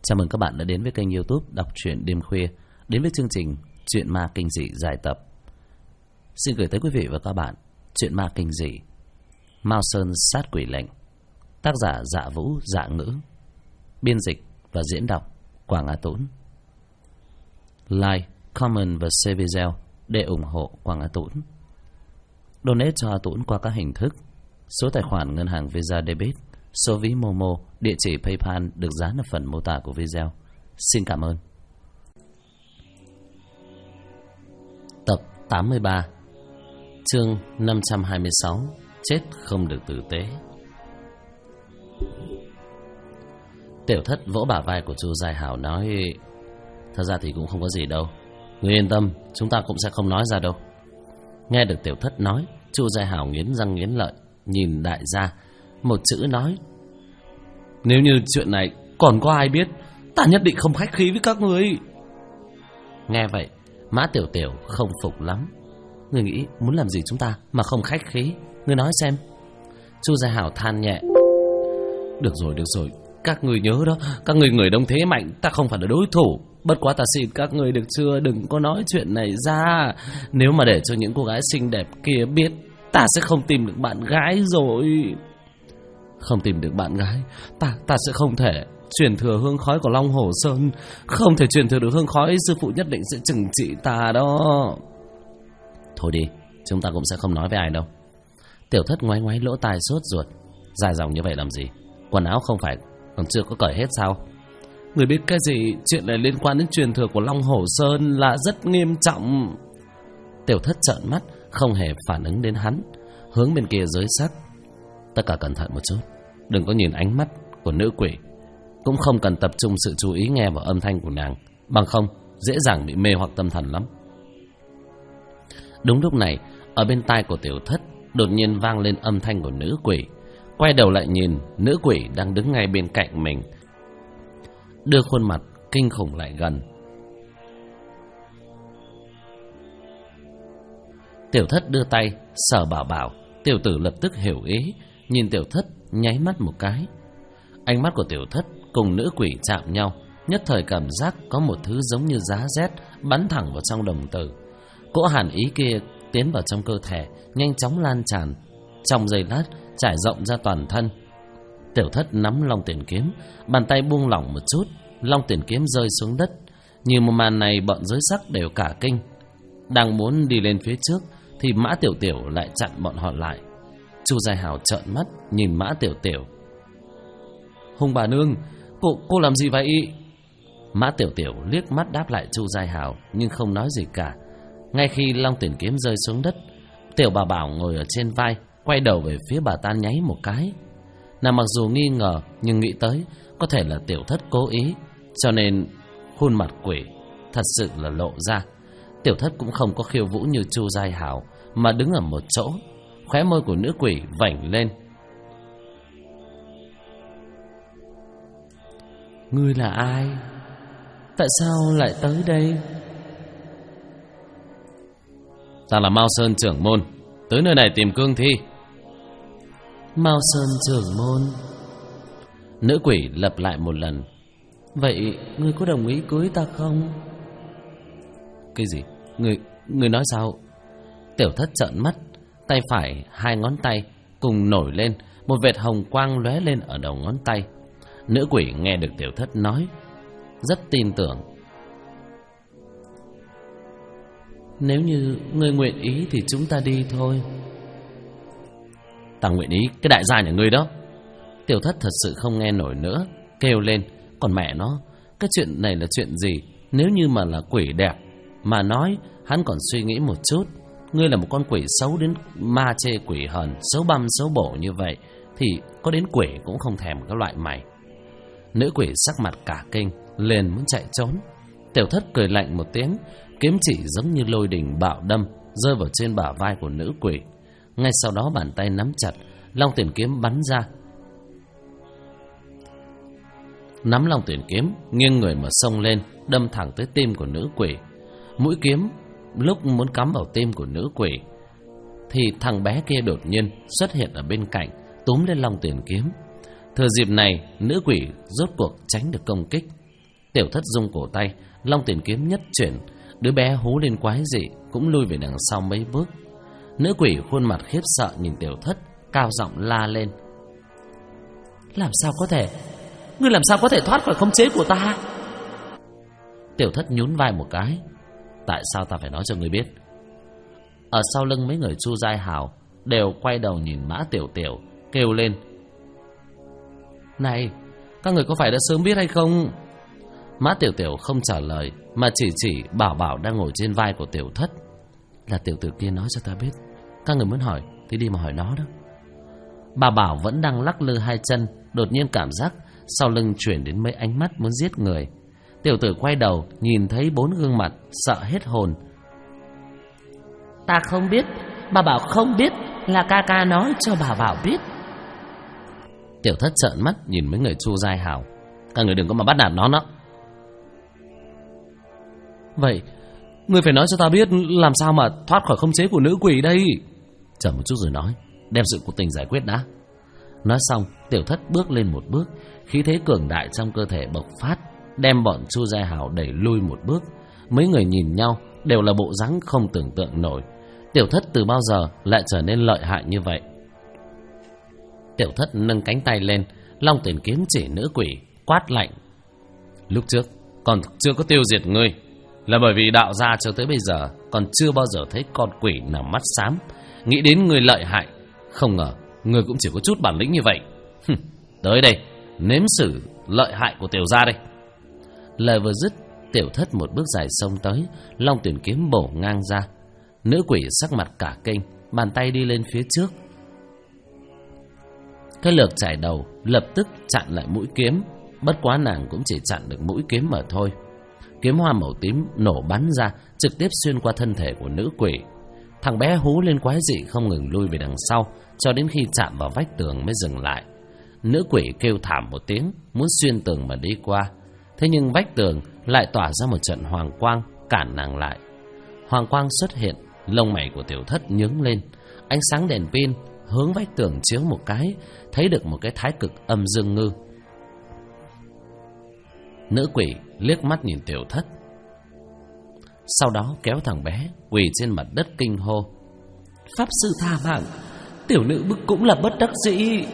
Chào mừng các bạn đã đến với kênh YouTube Đọc truyện đêm khuya, đến với chương trình Truyện ma kinh dị dài tập. Xin gửi tới quý vị và các bạn truyện ma kinh dị Mao Sơn sát quỷ lệnh, tác giả Dạ Vũ Dạ Ngữ, biên dịch và diễn đọc Quảng Á Tũng. Like, comment và share video để ủng hộ Quảng Á Tũng. Donate cho Tũng qua các hình thức: số tài khoản ngân hàng Visa Debit, số ví Momo, địa chỉ PayPal được dán ở phần mô tả của video. Xin cảm ơn. Tập 83, chương 526, chết không được tử tế. Tiểu Thất vỗ bả vai của Chu Giai Hảo nói: thật ra thì cũng không có gì đâu, ngươi yên tâm, chúng ta cũng sẽ không nói ra đâu. Nghe được Tiểu Thất nói, Chu Giai Hảo nghiến răng nghiến lợi nhìn đại gia, một chữ nói: nếu như chuyện này còn có ai biết, ta nhất định không khách khí với các ngươi. Nghe vậy, Mã Tiểu Tiểu không phục lắm. Ngươi nghĩ muốn làm gì chúng ta mà không khách khí? Ngươi nói xem. Chu Giai Hảo than nhẹ: được rồi, các ngươi nhớ đó, các ngươi người đông thế mạnh, ta không phải là đối thủ. Bất quá ta xin các ngươi được chưa, đừng có nói chuyện này ra. Nếu mà để cho những cô gái xinh đẹp kia biết, ta sẽ không tìm được bạn gái rồi. Không tìm được bạn gái, ta sẽ không thể truyền thừa hương khói của Long Hổ Sơn. Không thể truyền thừa được hương khói, sư phụ nhất định sẽ trừng trị ta đó. Thôi đi, chúng ta cũng sẽ không nói với ai đâu. Tiểu Thất ngoáy ngoáy lỗ tai sốt ruột: dài dòng như vậy làm gì? Quần áo không phải còn chưa có cởi hết sao? Người biết cái gì? Chuyện này liên quan đến truyền thừa của Long Hổ Sơn là rất nghiêm trọng. Tiểu Thất trợn mắt, không hề phản ứng đến hắn, hướng bên kia giới sắc: tất cả cẩn thận một chút, đừng có nhìn ánh mắt của nữ quỷ, cũng không cần tập trung sự chú ý nghe vào âm thanh của nàng, bằng không dễ dàng bị mê hoặc tâm thần lắm. Đúng lúc này, ở bên tai của Tiểu Thất đột nhiên vang lên âm thanh của nữ quỷ. Quay đầu lại nhìn, nữ quỷ đang đứng ngay bên cạnh mình, đưa khuôn mặt kinh khủng lại gần. Tiểu Thất đưa tay sờ bảo, tiểu tử lập tức hiểu ý, nhìn Tiểu Thất nháy mắt một cái. Ánh mắt của Tiểu Thất cùng nữ quỷ chạm nhau, nhất thời cảm giác có một thứ giống như giá rét bắn thẳng vào trong đồng tử. Cỗ hàn ý kia tiến vào trong cơ thể, nhanh chóng lan tràn, trong giây lát trải rộng ra toàn thân. Tiểu Thất nắm long tiền kiếm, bàn tay buông lỏng một chút, long tiền kiếm rơi xuống đất. Nhìn một màn này, bọn giới sắc đều cả kinh, đang muốn đi lên phía trước thì Mã Tiểu Tiểu lại chặn bọn họ lại. Chu Giai Hảo trợn mắt nhìn Mã Tiểu Tiểu: Hùng bà nương, cô làm gì vậy? Mã Tiểu Tiểu liếc mắt đáp lại Chu Giai Hảo, nhưng không nói gì cả. Ngay khi long tiền kiếm rơi xuống đất, Tiểu Bà Bảo ngồi ở trên vai, quay đầu về phía bà ta nháy một cái. Nàng mặc dù nghi ngờ, nhưng nghĩ tới có thể là Tiểu Thất cố ý, cho nên khuôn mặt quỷ thật sự là lộ ra. Tiểu Thất cũng không có khiêu vũ như Chu Giai Hảo, mà đứng ở một chỗ. Khóe môi của nữ quỷ vểnh lên: ngươi là ai? Tại sao lại tới đây? Ta là Mao Sơn trưởng môn, tới nơi này tìm cương thi. Mao Sơn trưởng môn? Nữ quỷ lặp lại một lần: vậy ngươi có đồng ý cưới ta không? Cái gì? Ngươi nói sao? Tiểu Thất trợn mắt, tay phải hai ngón tay cùng nổi lên, một vệt hồng quang lóe lên ở đầu ngón tay. Nữ quỷ nghe được Tiểu Thất nói, rất tin tưởng: nếu như ngươi nguyện ý thì chúng ta đi thôi. Ta nguyện ý cái đại gia nhà ngươi đó. Tiểu Thất thật sự không nghe nổi nữa, kêu lên: còn mẹ nó, cái chuyện này là chuyện gì? Nếu như mà là quỷ đẹp mà nói, hắn còn suy nghĩ một chút. Ngươi là một con quỷ xấu đến ma chê quỷ hờn, xấu băm xấu bổ như vậy thì có đến quỷ cũng không thèm các loại mày. Nữ quỷ sắc mặt cả kinh, liền muốn chạy trốn. Tiểu Thất cười lạnh một tiếng, kiếm chỉ giống như lôi đình bạo đâm, rơi vào trên bả vai của nữ quỷ. Ngay sau đó bàn tay nắm chặt, long tiền kiếm bắn ra. Nắm long tiền kiếm, nghiêng người mà xông lên, đâm thẳng tới tim của nữ quỷ. Mũi kiếm lúc muốn cắm vào tim của nữ quỷ thì thằng bé kia đột nhiên xuất hiện ở bên cạnh, túm lên long tiền kiếm. Thừa dịp này, nữ quỷ rốt cuộc tránh được công kích, Tiểu Thất rung cổ tay, long tiền kiếm nhất chuyển, đứa bé hú lên quái dị, cũng lui về đằng sau mấy bước. Nữ quỷ khuôn mặt khiếp sợ nhìn Tiểu Thất, cao giọng la lên: làm sao có thể? Ngươi làm sao có thể thoát khỏi khống chế của ta? Tiểu Thất nhún vai một cái: tại sao ta phải nói cho ngươi biết? Ở sau lưng mấy người Chu Giai Hào đều quay đầu nhìn Mã Tiểu Tiểu, kêu lên: này, các người có phải đã sớm biết hay không? Mã Tiểu Tiểu không trả lời, mà chỉ Bảo Bảo đang ngồi trên vai của Tiểu Thất: là tiểu tử kia nói cho ta biết, các người muốn hỏi thì đi mà hỏi nó đó. Bà Bảo vẫn đang lắc lư hai chân, đột nhiên cảm giác sau lưng chuyển đến mấy ánh mắt muốn giết người. Tiểu tử quay đầu nhìn thấy 4 gương mặt, sợ hết hồn. Ta không biết, bà Bảo không biết, là ca ca nói cho bà Bảo biết. Tiểu Thất trợn mắt nhìn mấy người Chu Giai Hào: các người đừng có mà bắt nạt nó đó. Vậy ngươi phải nói cho ta biết làm sao mà thoát khỏi khống chế của nữ quỷ đây. Chờ một chút rồi nói, đem sự cuộc tình giải quyết đã. Nói xong, Tiểu Thất bước lên một bước, khí thế cường đại trong cơ thể bộc phát, đem bọn Chu Giai Hào đẩy lui một bước. Mấy người nhìn nhau đều là bộ dáng không tưởng tượng nổi. Tiểu Thất từ bao giờ lại trở nên lợi hại như vậy? Tiểu Thất nâng cánh tay lên, long tiền kiếm chỉ nữ quỷ, quát lạnh: lúc trước còn chưa có tiêu diệt ngươi là bởi vì đạo gia cho tới bây giờ còn chưa bao giờ thấy con quỷ nào mắt xám. Nghĩ đến ngươi lợi hại, không ngờ ngươi cũng chỉ có chút bản lĩnh như vậy. Tới đây, nếm xử lợi hại của tiểu gia đây. Lời vừa dứt, Tiểu Thất một bước dài xông tới, long tuyển kiếm bổ ngang ra. Nữ quỷ sắc mặt cả kinh, bàn tay đi lên phía trước. Cái lược chải đầu lập tức chặn lại mũi kiếm, bất quá nàng cũng chỉ chặn được mũi kiếm mà thôi. Kiếm hoa màu tím nổ bắn ra, trực tiếp xuyên qua thân thể của nữ quỷ. Thằng bé hú lên quái dị không ngừng lui về đằng sau, cho đến khi chạm vào vách tường mới dừng lại. Nữ quỷ kêu thảm một tiếng, muốn xuyên tường mà đi qua. Thế nhưng vách tường lại tỏa ra một trận hoàng quang, cản nàng lại. Hoàng quang xuất hiện, lông mày của Tiểu Thất nhướng lên. Ánh sáng đèn pin hướng vách tường chiếu một cái, thấy được một cái thái cực âm dương ngư. Nữ quỷ liếc mắt nhìn Tiểu Thất, sau đó kéo thằng bé quỳ trên mặt đất kinh hô: pháp sư tha mạng, tiểu nữ bức cũng là bất đắc dĩ.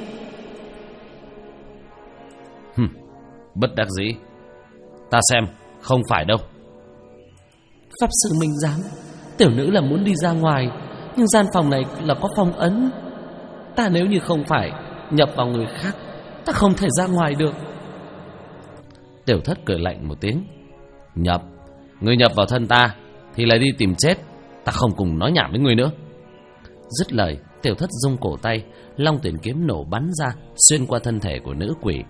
Bất đắc dĩ? Ta xem không phải đâu. Pháp sư minh giám, tiểu nữ là muốn đi ra ngoài, nhưng gian phòng này là có phong ấn. Ta nếu như không phải nhập vào người khác, ta không thể ra ngoài được. Tiểu Thất cười lạnh một tiếng: nhập? Ngươi nhập vào thân ta thì lại đi tìm chết, ta không cùng nói nhảm với ngươi nữa. Dứt lời, Tiểu Thất rung cổ tay, long tuyển kiếm nổ bắn ra, xuyên qua thân thể của nữ quỷ.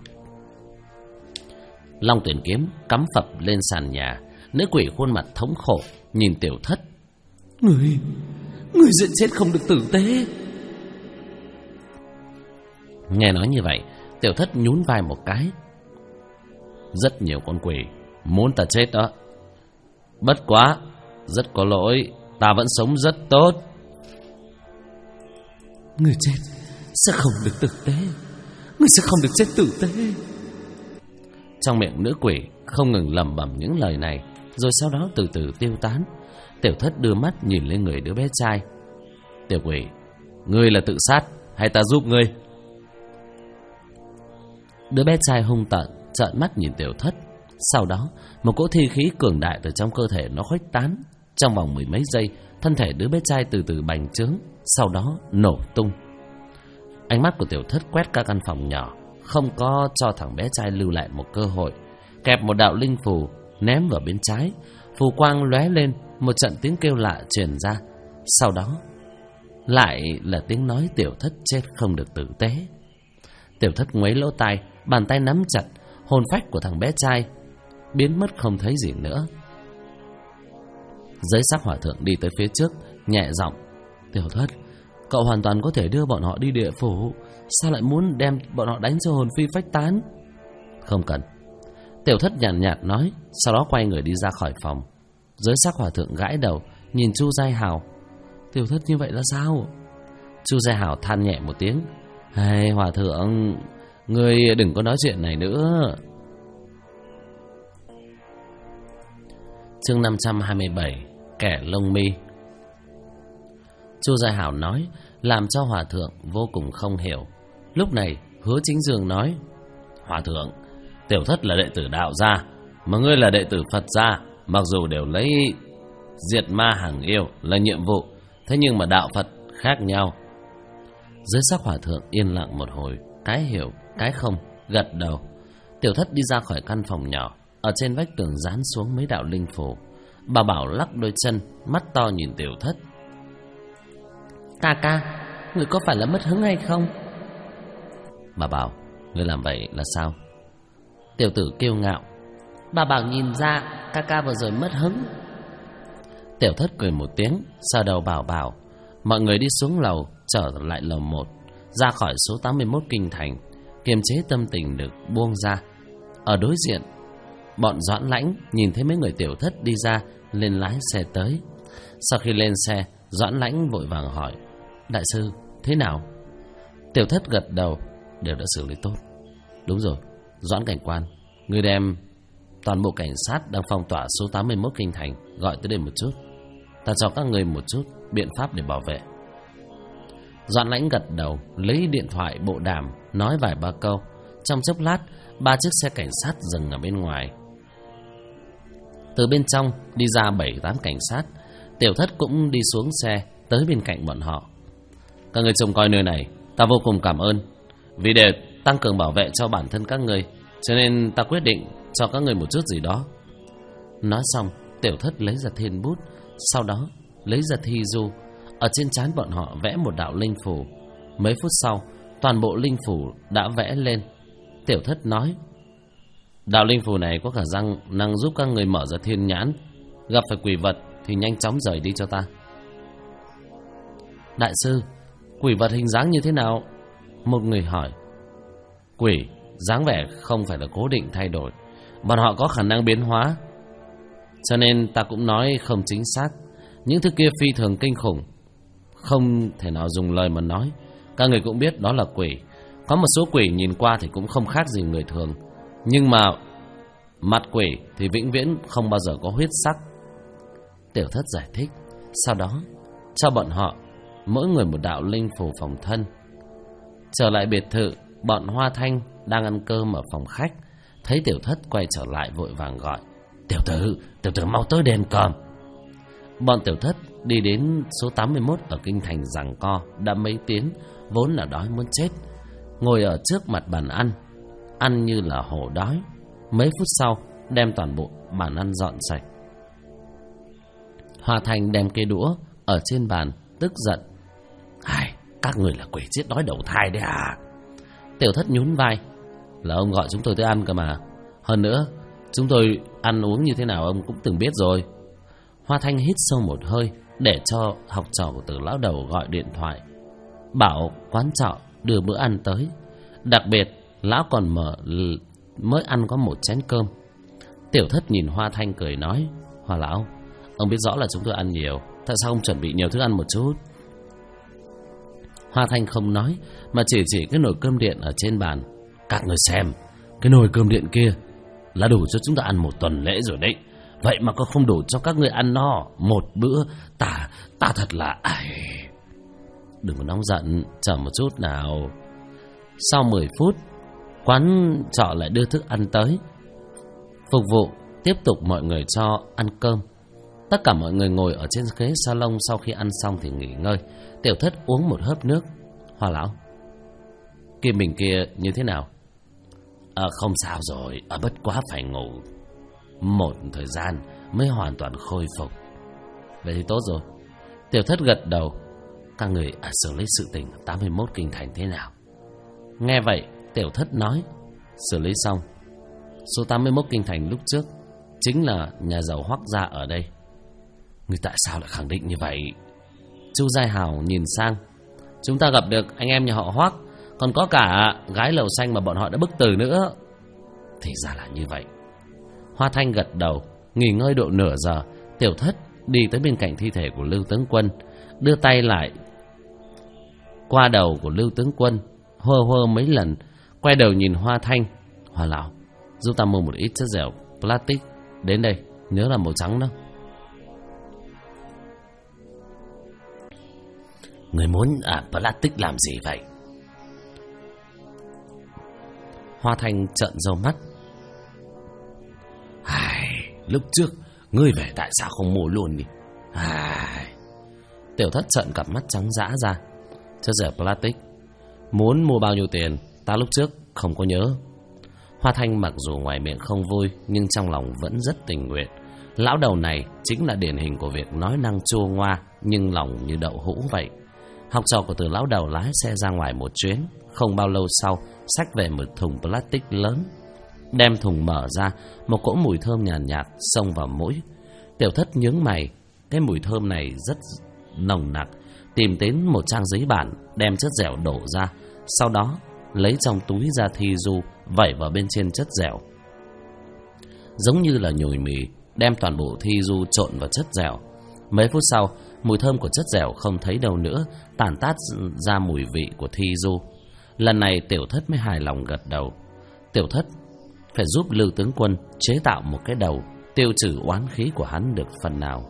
Long tuyển kiếm cắm phập lên sàn nhà. Nữ quỷ khuôn mặt thống khổ nhìn Tiểu Thất: Người giết chết không được tử tế. Nghe nói như vậy, Tiểu Thất nhún vai một cái: rất nhiều con quỷ muốn ta chết đó. Bất quá rất có lỗi, ta vẫn sống rất tốt. Người chết sẽ không được tử tế, người sẽ không được chết tử tế. Trong miệng nữ quỷ không ngừng lẩm bẩm những lời này, rồi sau đó từ từ tiêu tán. Tiểu Thất đưa mắt nhìn lên người đứa bé trai: tiểu quỷ, ngươi là tự sát hay ta giúp ngươi? Đứa bé trai hung tợn trợn mắt nhìn Tiểu Thất. Sau đó một cỗ thi khí cường đại từ trong cơ thể nó khuếch tán. Trong vòng mười mấy giây, thân thể đứa bé trai từ từ bành trướng, sau đó nổ tung. Ánh mắt của Tiểu Thất quét các căn phòng nhỏ, không có cho thằng bé trai lưu lại một cơ hội. Kẹp một đạo linh phù ném vào bên trái, phù quang lóe lên, một trận tiếng kêu lạ truyền ra. Sau đó lại là tiếng nói Tiểu Thất chết không được tử tế. Tiểu Thất ngoáy lỗ tai, bàn tay nắm chặt, hồn phách của thằng bé trai biến mất không thấy gì nữa. Giới sắc hòa thượng đi tới phía trước, nhẹ giọng: Tiểu Thất, cậu hoàn toàn có thể đưa bọn họ đi địa phủ, sao lại muốn đem bọn họ đánh cho hồn phi phách tán? Không cần. Tiểu Thất nhàn nhạt nói, sau đó quay người đi ra khỏi phòng. Giới sắc hòa thượng gãi đầu, nhìn Chu Giai Hào: Tiểu Thất như vậy là sao? Chu Giai Hào than nhẹ một tiếng: Hay hòa thượng, ngươi đừng có nói chuyện này nữa. Chương 527. Kẻ lông mi. Chu Gia Hảo nói làm cho hòa thượng vô cùng không hiểu. Lúc này Hứa Chính Dương nói: Hòa thượng, tiểu thất là đệ tử đạo gia, mà ngươi là đệ tử Phật gia. Mặc dù đều lấy diệt ma hàng yêu là nhiệm vụ, thế nhưng mà đạo Phật khác nhau. Dưới sắc hòa thượng yên lặng một hồi, cái hiểu cái không, gật đầu. Tiểu thất đi ra khỏi căn phòng nhỏ. Ở trên vách tường dán xuống mấy đạo linh phù. Bà Bảo lắc đôi chân, mắt to nhìn Tiểu thất. Ca, người có phải là mất hứng hay không? Bà Bảo, người làm vậy là sao? Tiểu tử kiêu ngạo: Bà Bảo nhìn ra ca vừa rồi mất hứng. Tiểu thất cười một tiếng, sờ đầu Bảo. Mọi người đi xuống lầu, trở lại lầu 1, ra khỏi số 81 kinh thành, kiềm chế tâm tình được buông ra. Ở đối diện, bọn Doãn Lãnh nhìn thấy mấy người Tiểu thất đi ra, lên lái xe tới. Sau khi lên xe, Doãn Lãnh vội vàng hỏi: Đại sư, thế nào? Tiểu thất gật đầu: Đều đã xử lý tốt. Đúng rồi, Doãn cảnh quan, người đem toàn bộ cảnh sát đang phong tỏa số 81 kinh thành gọi tới đây một chút. Ta cho các người một chút biện pháp để bảo vệ. Doãn Lãnh gật đầu, lấy điện thoại bộ đàm nói vài ba câu. Trong chốc lát, 3 chiếc xe cảnh sát dừng ở bên ngoài. Từ bên trong đi ra 7-8 cảnh sát. Tiểu thất cũng đi xuống xe tới bên cạnh bọn họ. Các người trông coi nơi này, ta vô cùng cảm ơn. Vì để tăng cường bảo vệ cho bản thân các người, cho nên ta quyết định cho các người một chút gì đó. Nói xong, Tiểu thất lấy ra thiên bút, sau đó lấy ra thi du. Ở trên trán bọn họ vẽ một đạo linh phù. Mấy phút sau, toàn bộ linh phù đã vẽ lên. Tiểu thất nói: Đạo linh phù này có khả năng giúp các người mở ra thiên nhãn. Gặp phải quỷ vật thì nhanh chóng rời đi cho ta. Đại sư, quỷ vật hình dáng như thế nào? Một người hỏi. Quỷ dáng vẻ không phải là cố định thay đổi, bọn họ có khả năng biến hóa. Cho nên ta cũng nói không chính xác. Những thứ kia phi thường kinh khủng, không thể nào dùng lời mà nói. Các người cũng biết đó là quỷ. Có một số quỷ nhìn qua thì cũng không khác gì người thường, nhưng mà mặt quỷ thì vĩnh viễn không bao giờ có huyết sắc. Tiểu thất giải thích. Sau đó cho bọn họ mỗi người một đạo linh phù phòng thân. Trở lại biệt thự, bọn Hoa Thanh đang ăn cơm ở phòng khách. Thấy Tiểu thất quay trở lại vội vàng gọi: Tiểu tử mau tới đền cơm. Bọn Tiểu thất đi đến số 81 ở kinh thành giằng co đã mấy tiếng, vốn là đói muốn chết. Ngồi ở trước mặt bàn ăn như là hổ đói. Mấy phút sau đem toàn bộ bàn ăn dọn sạch. Hoa Thanh đem cây đũa ở trên bàn, tức giận: Các người là quỷ giết đói đầu thai đấy à? Tiểu thất nhún vai: Là ông gọi chúng tôi tới ăn cơ mà. Hơn nữa, chúng tôi ăn uống như thế nào ông cũng từng biết rồi. Hoa Thanh hít sâu một hơi, để cho học trò của Từ lão đầu gọi điện thoại bảo quán trọ đưa bữa ăn tới. Đặc biệt lão còn mới ăn có một chén cơm. Tiểu thất nhìn Hoa Thanh cười nói: Hoa lão, ông biết rõ là chúng tôi ăn nhiều, tại sao không chuẩn bị nhiều thức ăn một chút? Hoa Thanh không nói, mà chỉ cái nồi cơm điện ở trên bàn. Các người xem, cái nồi cơm điện kia là đủ cho chúng ta ăn một tuần lễ rồi đấy. Vậy mà có không đủ cho các người ăn no một bữa. Ta thật là... Đừng có nóng giận, chờ một chút nào. Sau 10 phút, quán trọ lại đưa thức ăn tới. Phục vụ tiếp tục mọi người cho ăn cơm. Tất cả mọi người ngồi ở trên ghế salon. Sau khi ăn xong thì nghỉ ngơi. Tiểu thất uống một hớp nước. Hoa lão, Kim Bình kia như thế nào? Không sao rồi, bất quá phải ngủ một thời gian mới hoàn toàn khôi phục. Vậy thì tốt rồi. Tiểu thất gật đầu. Các người xử lý sự tình 81 kinh thành thế nào? Nghe vậy, Tiểu thất nói: Xử lý xong. Số 81 kinh thành lúc trước chính là nhà giàu Hoắc gia ở đây. Người tại sao lại khẳng định như vậy? Chu Giai Hào nhìn sang. Chúng ta gặp được anh em nhà họ Hoắc, còn có cả gái lầu xanh mà bọn họ đã bức tử nữa. Thì ra là như vậy. Hoa Thanh gật đầu. Nghỉ ngơi độ nửa giờ, Tiểu thất đi tới bên cạnh thi thể của Lưu tướng quân, đưa tay lại qua đầu của Lưu tướng quân, hơ mấy lần, quay đầu nhìn Hoa Thanh: Hoa lão, giúp ta mua một ít chất dẻo plastic đến đây, nhớ là màu trắng đó. Người muốn plastic làm gì vậy? Hoa Thanh trợn râu mắt. Lúc trước ngươi về tại sao không mua luôn đi? Tiểu Thất trợn cặp mắt trắng dã ra. Chất dẻo plastic, muốn mua bao nhiêu tiền? Ta lúc trước không có nhớ. Hoa Thanh mặc dù ngoài miệng không vui, nhưng trong lòng vẫn rất tình nguyện. Lão đầu này chính là điển hình của việc nói năng chua ngoa, nhưng lòng như đậu hũ vậy. Học trò của Từ lão đầu lái xe ra ngoài một chuyến. Không bao lâu sau, xách về một thùng plastic lớn. Đem thùng mở ra, một cỗ mùi thơm nhàn nhạt xông vào mũi. Tiểu Thất nhướng mày, cái mùi thơm này rất nồng nặc. Tìm đến một trang giấy bản, đem chất dẻo đổ ra. Sau đó lấy trong túi ra thi du, vẩy vào bên trên chất dẻo. Giống như là nhồi mì, đem toàn bộ thi du trộn vào chất dẻo. Mấy phút sau, mùi thơm của chất dẻo không thấy đâu nữa, tản tát ra mùi vị của thi du. Lần này Tiểu Thất mới hài lòng gật đầu. Tiểu Thất phải giúp Lưu tướng quân chế tạo một cái đầu, tiêu trừ oán khí của hắn được phần nào.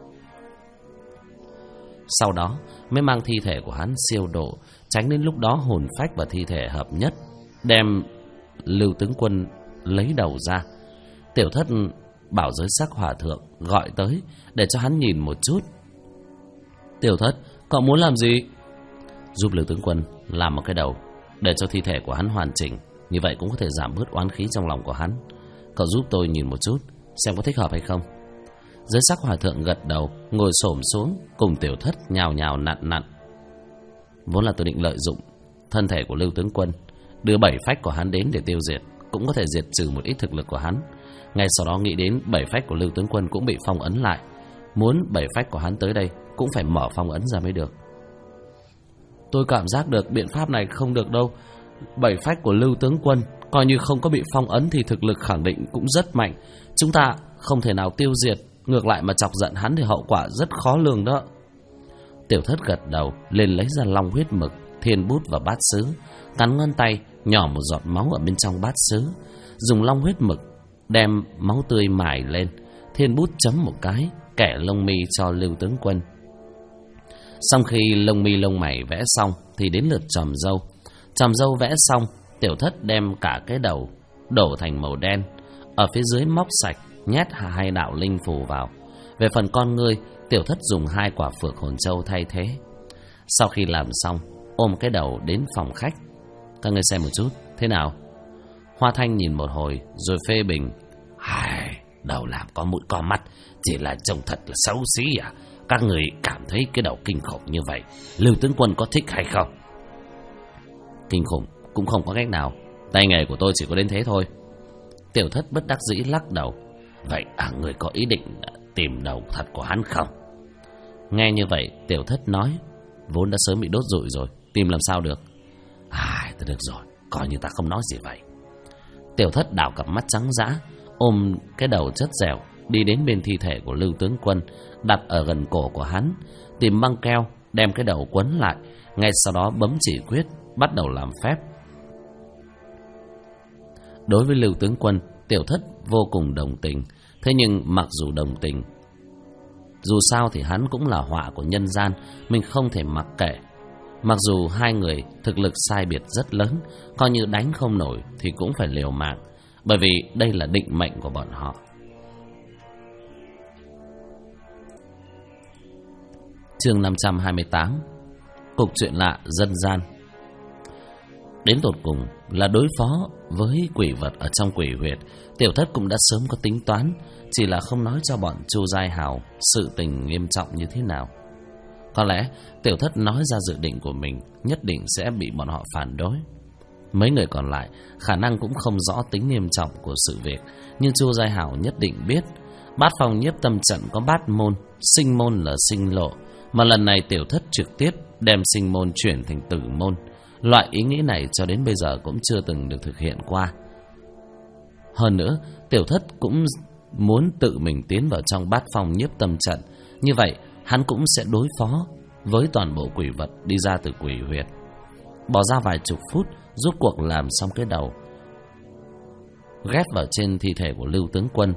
Sau đó mới mang thi thể của hắn siêu độ, tránh đến lúc đó hồn phách và thi thể hợp nhất. Đem Lưu tướng quân lấy đầu ra. Tiểu Thất bảo giới sắc hòa thượng gọi tới để cho hắn nhìn một chút. Tiểu Thất, cậu muốn làm gì? Giúp Lưu tướng quân làm một cái đầu, để cho thi thể của hắn hoàn chỉnh. Như vậy cũng có thể giảm bớt oán khí trong lòng của hắn. Cậu giúp tôi nhìn một chút, xem có thích hợp hay không. Giới sắc hòa thượng gật đầu, ngồi xổm xuống, cùng Tiểu Thất nhào nhào nặn nặn. Vốn là tôi định lợi dụng thân thể của Lưu tướng quân, đưa 7 phách của hắn đến để tiêu diệt, cũng có thể diệt trừ một ít thực lực của hắn. Ngay sau đó nghĩ đến 7 phách của Lưu tướng quân cũng bị phong ấn lại, muốn 7 phách của hắn tới đây cũng phải mở phong ấn ra mới được. Tôi cảm giác được biện pháp này không được đâu. 7 phách của Lưu tướng quân coi như không có bị phong ấn thì thực lực khẳng định cũng rất mạnh. Chúng ta không thể nào tiêu diệt, ngược lại mà chọc giận hắn thì hậu quả rất khó lường đó. Tiểu Thất gật đầu, liền lấy ra long huyết mực, thiên bút và bát sứ, cắn ngón tay nhỏ một giọt máu ở bên trong bát sứ, dùng long huyết mực đem máu tươi mài lên, thiên bút chấm một cái, kẻ lông mi cho Lưu tướng quân. Sau khi lông mi lông mày vẽ xong thì đến lượt chòm râu. Chòm râu vẽ xong, Tiểu Thất đem cả cái đầu đổ thành màu đen, ở phía dưới móc sạch, nhét 2 đạo linh phù vào. Về phần con ngươi, Tiểu Thất dùng 2 quả phược hồn châu thay thế. Sau khi làm xong, ôm cái đầu đến phòng khách. Các ngươi xem một chút, thế nào? Hoa Thanh nhìn một hồi rồi phê bình. Đầu làm có mũi có mắt, chỉ là trông thật là xấu xí à? Các người cảm thấy cái đầu kinh khủng như vậy, Lưu tướng quân có thích hay không? Kinh khủng cũng không có cách nào, tay nghề của tôi chỉ có đến thế thôi. Tiểu Thất bất đắc dĩ lắc đầu. Vậy người có ý định tìm đầu thật của hắn không? Nghe như vậy Tiểu Thất nói, vốn đã sớm bị đốt rụi rồi, tìm làm sao được. Thôi được rồi, coi như ta không nói gì vậy. Tiểu Thất đảo cặp mắt trắng dã, ôm cái đầu chất dẻo đi đến bên thi thể của Lưu tướng quân, đặt ở gần cổ của hắn, tìm băng keo đem cái đầu quấn lại. Ngay sau đó bấm chỉ quyết, bắt đầu làm phép. Đối với Lưu tướng quân, Tiểu Thất vô cùng đồng tình. Thế nhưng mặc dù đồng tình, dù sao thì hắn cũng là họa của nhân gian, mình không thể mặc kệ. Mặc dù hai người thực lực sai biệt rất lớn, coi như đánh không nổi thì cũng phải liều mạng, bởi vì đây là định mệnh của bọn họ. Chương 528. Cục chuyện lạ dân gian. Đến tột cùng là đối phó với quỷ vật ở trong quỷ huyệt, Tiểu Thất cũng đã sớm có tính toán, chỉ là không nói cho bọn Chu Giai Hào sự tình nghiêm trọng như thế nào. Có lẽ Tiểu Thất nói ra dự định của mình nhất định sẽ bị bọn họ phản đối. Mấy người còn lại khả năng cũng không rõ tính nghiêm trọng của sự việc, nhưng Chu Giai Hào nhất định biết. Bát phong nhiếp tâm trận có bát môn, sinh môn là sinh lộ, mà lần này Tiểu Thất trực tiếp đem sinh môn chuyển thành tử môn. Loại ý nghĩ này cho đến bây giờ cũng chưa từng được thực hiện qua. Hơn nữa, Tiểu Thất cũng muốn tự mình tiến vào trong bát phong nhiếp tâm trận. Như vậy, hắn cũng sẽ đối phó với toàn bộ quỷ vật đi ra từ quỷ huyệt. Bỏ ra vài chục phút, rốt cuộc làm xong cái đầu, ghép vào trên thi thể của Lưu tướng quân.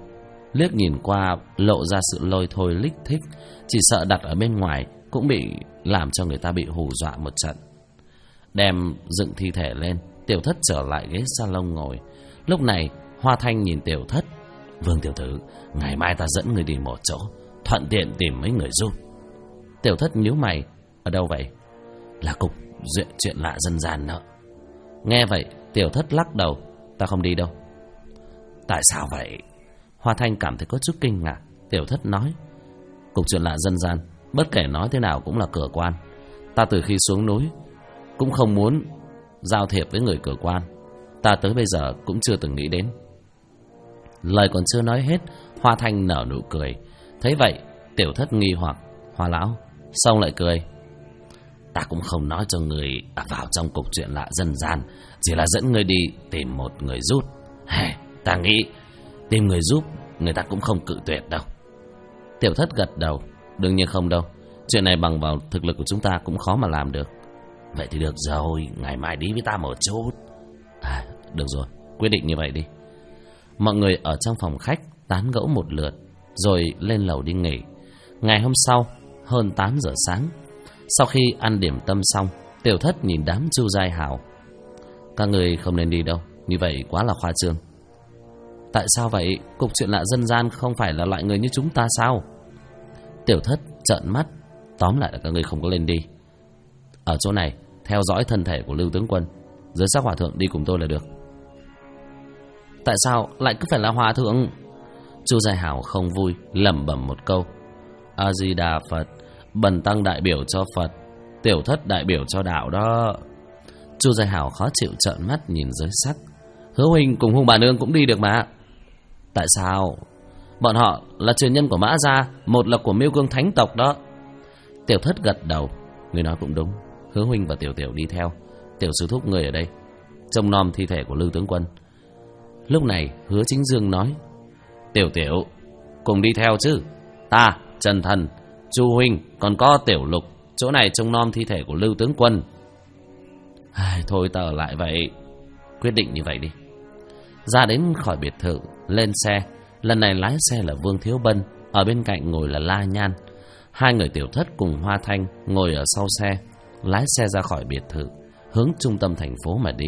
liếc nhìn qua lộ ra sự lôi thôi lích thích, chỉ sợ đặt ở bên ngoài cũng bị làm cho người ta bị hù dọa một trận. Đem dựng thi thể lên, Tiểu Thất trở lại ghế salon ngồi. Lúc này Hoa Thanh nhìn Tiểu Thất: "Vương tiểu tử, ngày mai ta dẫn người đi một chỗ, thuận tiện tìm mấy người giúp." Tiểu Thất nhíu mày: "Ở đâu vậy?" "Là cục duyệt chuyện lạ dân gian đó." Nghe vậy Tiểu Thất lắc đầu: "Ta không đi đâu." "Tại sao vậy?" Hoa Thanh cảm thấy có chút kinh ngạc. Tiểu Thất nói: "Cục chuyện lạ dân gian, bất kể nói thế nào cũng là cửa quan. Ta từ khi xuống núi cũng không muốn giao thiệp với người cửa quan. Ta tới bây giờ cũng chưa từng nghĩ đến." Lời còn chưa nói hết, Hoa Thanh nở nụ cười. Thấy vậy Tiểu Thất nghi hoặc: "Hoa lão, xong lại cười?" "Ta cũng không nói cho người vào trong cục chuyện lạ dân gian, chỉ là dẫn người đi tìm một người giúp. Ta nghĩ tìm người giúp người ta cũng không cự tuyệt đâu." Tiểu Thất gật đầu: "Đương nhiên không đâu. Chuyện này bằng vào thực lực của chúng ta cũng khó mà làm được." "Vậy thì được rồi, ngày mai đi với ta một chút." Được rồi, quyết định như vậy đi." Mọi người ở trong phòng khách tán gẫu một lượt rồi lên lầu đi nghỉ. Ngày hôm sau hơn 8 giờ sáng, sau khi ăn điểm tâm xong, Tiểu Thất nhìn đám Chu Giai Hảo: "Các người không nên đi đâu, như vậy quá là khoa trương." "Tại sao vậy? Cục chuyện lạ dân gian không phải là loại người như chúng ta sao?" Tiểu Thất trợn mắt: "Tóm lại là các người không có lên đi. Ở chỗ này theo dõi thân thể của Lưu tướng quân, dưới sắc hòa thượng đi cùng tôi là được." "Tại sao lại cứ phải là hòa thượng?" Chu Giai Hảo không vui, lẩm bẩm một câu: "A Di Đà Phật, bần tăng đại biểu cho Phật, Tiểu Thất đại biểu cho đạo đó." Chu Giai Hảo khó chịu trợn mắt nhìn giới sắc: "Hứa huynh cùng Hùng bà nương cũng đi được mà." "Tại sao?" "Bọn họ là truyền nhân của Mã gia, một là của Miêu Cương Thánh tộc đó." Tiểu Thất gật đầu: "Người nói cũng đúng. Hứa huynh và Tiểu Tiểu đi theo, Tiểu sư thúc người ở đây trông nom thi thể của Lưu tướng quân." Lúc này Hứa Chính Dương nói: "Tiểu Tiểu cùng đi theo chứ. Ta, Trần Thần, Chu huynh còn có Tiểu Lục chỗ này trông nom thi thể của Lưu tướng quân." "Thôi ta ở lại vậy." "Quyết định như vậy đi." Ra đến khỏi biệt thự, lên xe. Lần này lái xe là Vương Thiếu Bân, ở bên cạnh ngồi là La Nhan. Hai người Tiểu Thất cùng Hoa Thanh ngồi ở sau xe, lái xe ra khỏi biệt thự, hướng trung tâm thành phố mà đi.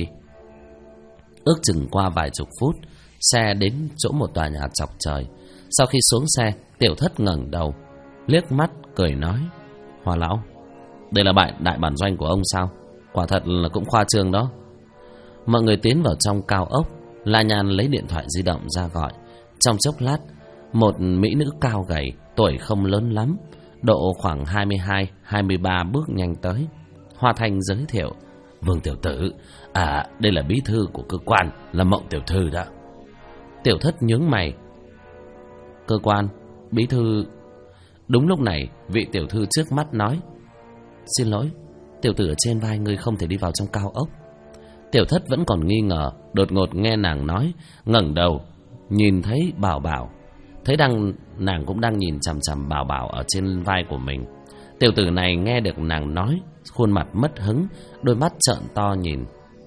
Ước chừng qua vài chục phút, xe đến chỗ một tòa nhà chọc trời. Sau khi xuống xe, Tiểu Thất ngẩng đầu, liếc mắt cười nói: "Hoa lão, đây là đại bản doanh của ông sao? Quả thật là cũng khoa trương đó." Mọi người tiến vào trong cao ốc. La Nhan lấy điện thoại di động ra gọi. Trong chốc lát, một mỹ nữ cao gầy, tuổi không lớn lắm, độ khoảng 22-23 bước nhanh tới. Hoa Thanh giới thiệu: "Vương tiểu tử, đây là bí thư của cơ quan, là Mộng tiểu thư đó." Tiểu Thất nhướng mày: "Cơ quan, bí thư?" Đúng lúc này, vị tiểu thư trước mắt nói: "Xin lỗi, tiểu tử ở trên vai ngươi không thể đi vào trong cao ốc." Tiểu Thất vẫn còn nghi ngờ, đột ngột nghe nàng nói, ngẩng đầu nhìn thấy Bảo Bảo, thấy nàng cũng đang nhìn chằm chằm Bảo Bảo ở trên vai của mình. Tiểu tử này nghe được nàng nói, khuôn mặt mất hứng, đôi mắt trợn to nhìn.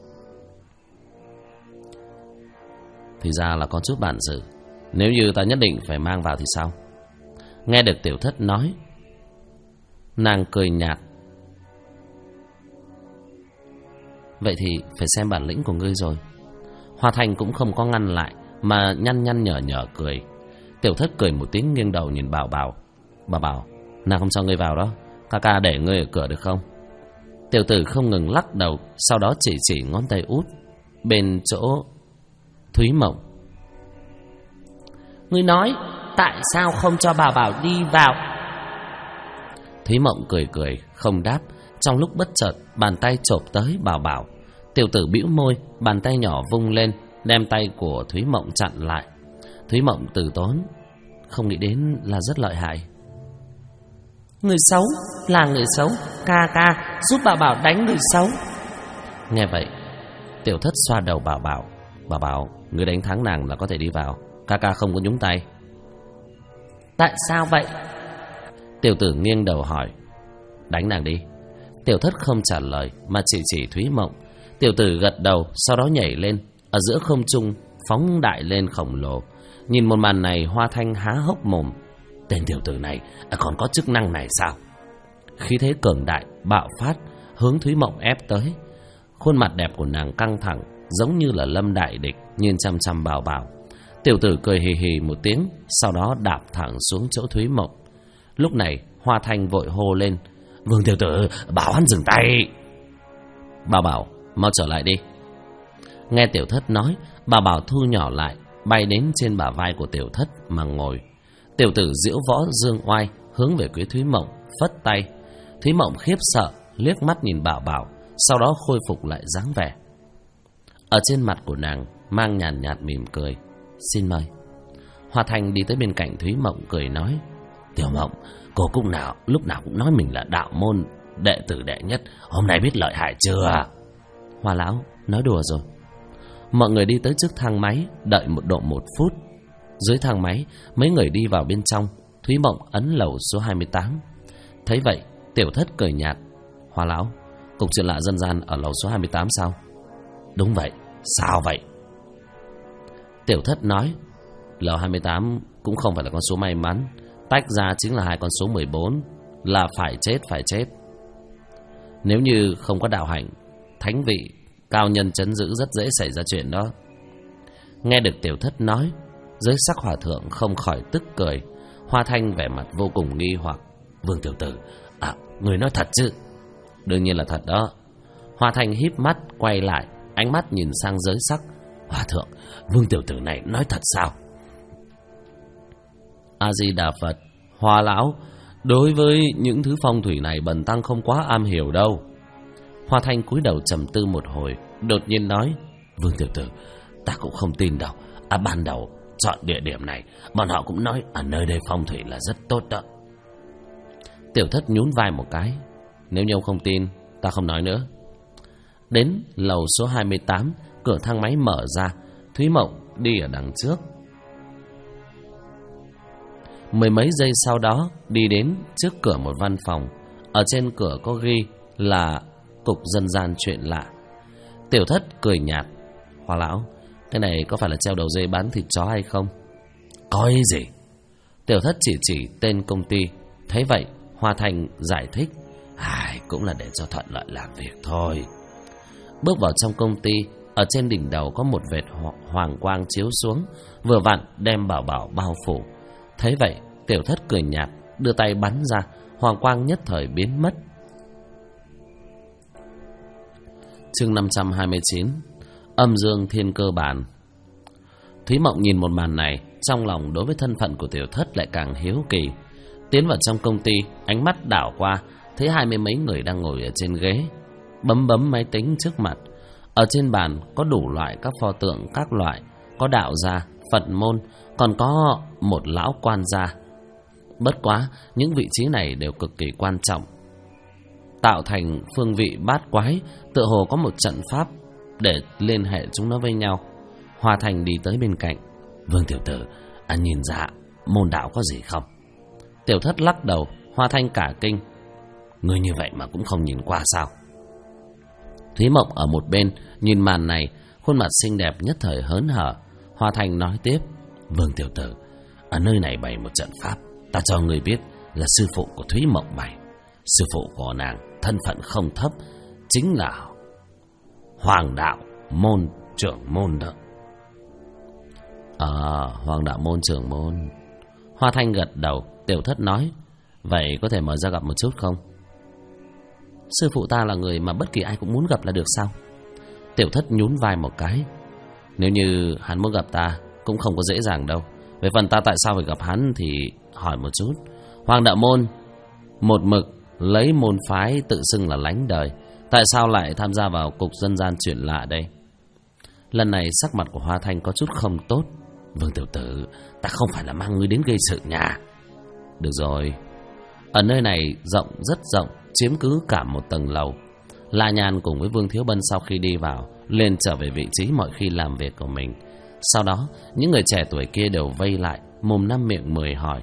Thì ra là có chút bản sự. Nếu như ta nhất định phải mang vào thì sao? Nghe được Tiểu Thất nói, nàng cười nhạt: "Vậy thì phải xem bản lĩnh của ngươi rồi." Hoa Thanh cũng không có ngăn lại, mà nhăn nhở cười. Tiểu Thất cười một tiếng, nghiêng đầu nhìn Bảo Bảo: "Bảo Bảo, nàng không cho ngươi vào đó, ca ca để ngươi ở cửa được không?" Tiểu tử không ngừng lắc đầu, sau đó chỉ ngón tay út bên chỗ Thúy Mộng: "Ngươi nói tại sao không cho Bảo Bảo đi vào?" Thúy Mộng cười không đáp. Trong lúc bất chợt, bàn tay chộp tới Bảo Bảo. Tiểu tử bĩu môi, bàn tay nhỏ vung lên, đem tay của Thúy Mộng chặn lại. Thúy Mộng từ tốn, không nghĩ đến là rất lợi hại. "Người xấu là người xấu, ca giúp Bảo Bảo đánh người xấu." Nghe vậy, Tiểu Thất xoa đầu Bảo Bảo: "Bảo Bảo, người đánh thắng nàng là có thể đi vào, ca không có nhúng tay." "Tại sao vậy?" Tiểu tử nghiêng đầu hỏi. "Đánh nàng đi." Tiểu Thất không trả lời mà chỉ Thúy Mộng. Tiểu tử gật đầu, sau đó nhảy lên, ở giữa không trung phóng đại lên khổng lồ. Nhìn một màn này, Hoa Thanh há hốc mồm. Tên tiểu tử này còn có chức năng này sao? Khí thế cường đại bạo phát, hướng Thúy Mộng ép tới. Khuôn mặt đẹp của nàng căng thẳng, giống như là lâm đại địch, nhìn chăm chăm Bảo Bảo. Tiểu tử cười hì hì một tiếng, sau đó đạp thẳng xuống chỗ Thúy Mộng. Lúc này Hoa Thanh vội hô lên: Vương tiểu tử, bảo hắn dừng tay. Bảo Bảo, mau trở lại đi. Nghe Tiểu Thất nói, Bảo Bảo thu nhỏ lại, bay đến trên bả vai của Tiểu Thất mà ngồi. Tiểu tử diễu võ dương oai, hướng về phía Thúy Mộng phất tay. Thúy Mộng khiếp sợ liếc mắt nhìn Bảo Bảo, sau đó khôi phục lại dáng vẻ. Ở trên mặt của nàng mang nhàn nhạt mỉm cười. Xin mời. Hoa Thanh đi tới bên cạnh Thúy Mộng cười nói: Tiểu Mộng, cô cũng lúc nào cũng nói mình là đạo môn đệ tử đệ nhất, hôm nay biết lợi hại chưa? Hoa lão nói đùa rồi. Mọi người đi tới trước thang máy, đợi một độ 1 phút. Dưới thang máy, mấy người đi vào bên trong. Thúy Mộng ấn lầu số 28. Thấy vậy, Tiểu Thất cười nhạt: Hoa lão, cục chuyện lạ dân gian ở lầu số 28 sao? Đúng vậy. Sao vậy? Tiểu Thất nói: Lầu 28 cũng không phải là con số may mắn, tách ra chính là 2 con số 14, là phải chết. Nếu như không có đạo hạnh, thánh vị, cao nhân trấn giữ rất dễ xảy ra chuyện đó. Nghe được Tiểu Thất nói, dưới sắc hòa thượng không khỏi tức cười. Hoa Thanh vẻ mặt vô cùng nghi hoặc: Vương tiểu tử, người nói thật chứ? Đương nhiên là thật đó. Hoa Thanh híp mắt quay lại, ánh mắt nhìn sang giới sắc: Hòa thượng, Vương tiểu tử này nói thật sao? A Di Đà Phật. Hoa lão, đối với những thứ phong thủy này bần tăng không quá am hiểu đâu. Hoa Thanh cúi đầu trầm tư một hồi, đột nhiên nói: Vương tiểu tử, ta cũng không tin đâu. Ban đầu chọn địa điểm này, bọn họ cũng nói ở nơi đây phong thủy là rất tốt đó. Tiểu Thất nhún vai một cái: Nếu như ông không tin, ta không nói nữa. Đến lầu số 28, cửa thang máy mở ra. Thúy Mộng đi ở đằng trước. Mười mấy giây sau đó, đi đến trước cửa một văn phòng. Ở trên cửa có ghi là Cục Dân gian chuyện lạ. Tiểu Thất cười nhạt: Hoa lão, cái này có phải là treo đầu dê bán thịt chó hay không? Có ý gì? Tiểu Thất chỉ tên công ty. Thấy vậy, Hoa Thanh giải thích: cũng là để cho thuận lợi làm việc thôi. Bước vào trong công ty, ở trên đỉnh đầu có một vệt hoàng quang chiếu xuống, vừa vặn đem Bảo Bảo bao phủ. Thấy vậy, Tiểu Thất cười nhạt, đưa tay bắn ra, hoàng quang nhất thời biến mất. Chương 529: Âm dương thiên cơ bản. Thúy Mộng nhìn một màn này, trong lòng đối với thân phận của Tiểu Thất lại càng hiếu kỳ. Tiến vào trong công ty, ánh mắt đảo qua, thấy 20 mấy người đang ngồi ở trên ghế, bấm máy tính trước mặt. Ở trên bàn có đủ loại các pho tượng các loại, có đạo gia, Phật môn, còn có một lão quan gia. Bất quá, những vị trí này đều cực kỳ quan trọng, tạo thành phương vị bát quái, tựa hồ có một trận pháp để liên hệ chúng nó với nhau. Hoa Thành đi tới bên cạnh: Vương tiểu tử, anh nhìn ra môn đạo có gì không? Tiểu Thất lắc đầu. Hoa Thanh cả kinh: Ngươi như vậy mà cũng không nhìn qua sao? Thúy Mộng ở một bên nhìn màn này, khuôn mặt xinh đẹp nhất thời hớn hở. Hoa Thanh nói tiếp: Vương tiểu tử, ở nơi này bày một trận pháp, ta cho người biết là sư phụ của Thúy Mộng bày. Sư phụ của nàng thân phận không thấp, chính là Hoàng đạo môn trưởng môn đó. Hoàng đạo môn trưởng môn. Hoa Thanh gật đầu. Tiểu Thất nói: Vậy có thể mời ra gặp một chút không? Sư phụ ta là người mà bất kỳ ai cũng muốn gặp là được sao? Tiểu Thất nhún vai một cái: Nếu như hắn muốn gặp ta cũng không có dễ dàng đâu. Về phần ta tại sao phải gặp hắn thì hỏi một chút. Hoàng đạo môn một mực lấy môn phái tự xưng là lánh đời, tại sao lại tham gia vào Cục Dân gian chuyện lạ đây? Lần này sắc mặt của Hoa Thanh có chút không tốt. Vương tiểu tử, ta không phải là mang ngươi đến gây sự nhà. Được rồi. Ở nơi này rộng, rất rộng, chiếm cứ cả một tầng lầu. La Nhan cùng với Vương Thiếu Bân sau khi đi vào liền trở về vị trí mọi khi làm việc của mình. Sau đó những người trẻ tuổi kia đều vây lại, mồm năm miệng mười hỏi.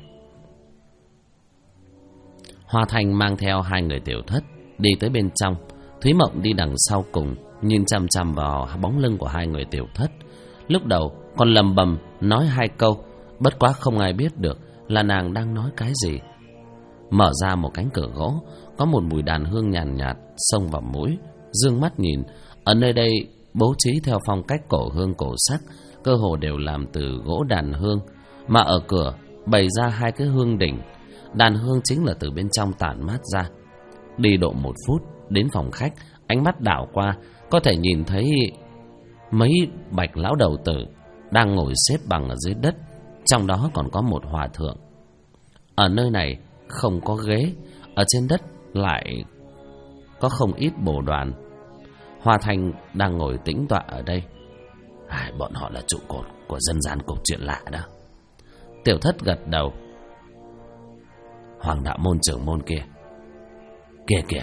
Hoa Thanh mang theo 2 người Tiểu Thất đi tới bên trong. Thúy Mộng đi đằng sau cùng, nhìn chằm chằm vào bóng lưng của 2 người Tiểu Thất. Lúc đầu còn lầm bầm nói 2 câu, bất quá không ai biết được là nàng đang nói cái gì. Mở ra một cánh cửa gỗ, có một mùi đàn hương nhàn nhạt xông vào mũi. Dương mắt nhìn, ở nơi đây bố trí theo phong cách cổ hương cổ sắc, cơ hồ đều làm từ gỗ đàn hương, mà ở cửa bày ra 2 cái hương đỉnh. Đàn hương chính là từ bên trong tản mát ra. Đi độ 1 phút đến phòng khách, ánh mắt đảo qua có thể nhìn thấy mấy bạch lão đầu tử đang ngồi xếp bằng ở dưới đất, trong đó còn có một hòa thượng. Ở nơi này không có ghế, ở trên đất lại có không ít bồ đoàn. Hoa Thanh đang ngồi tĩnh tọa ở đây. Bọn họ là trụ cột của dân gian cổ chuyện lạ đó. Tiểu Thất gật đầu. Hoàng đạo môn trưởng môn kia kìa.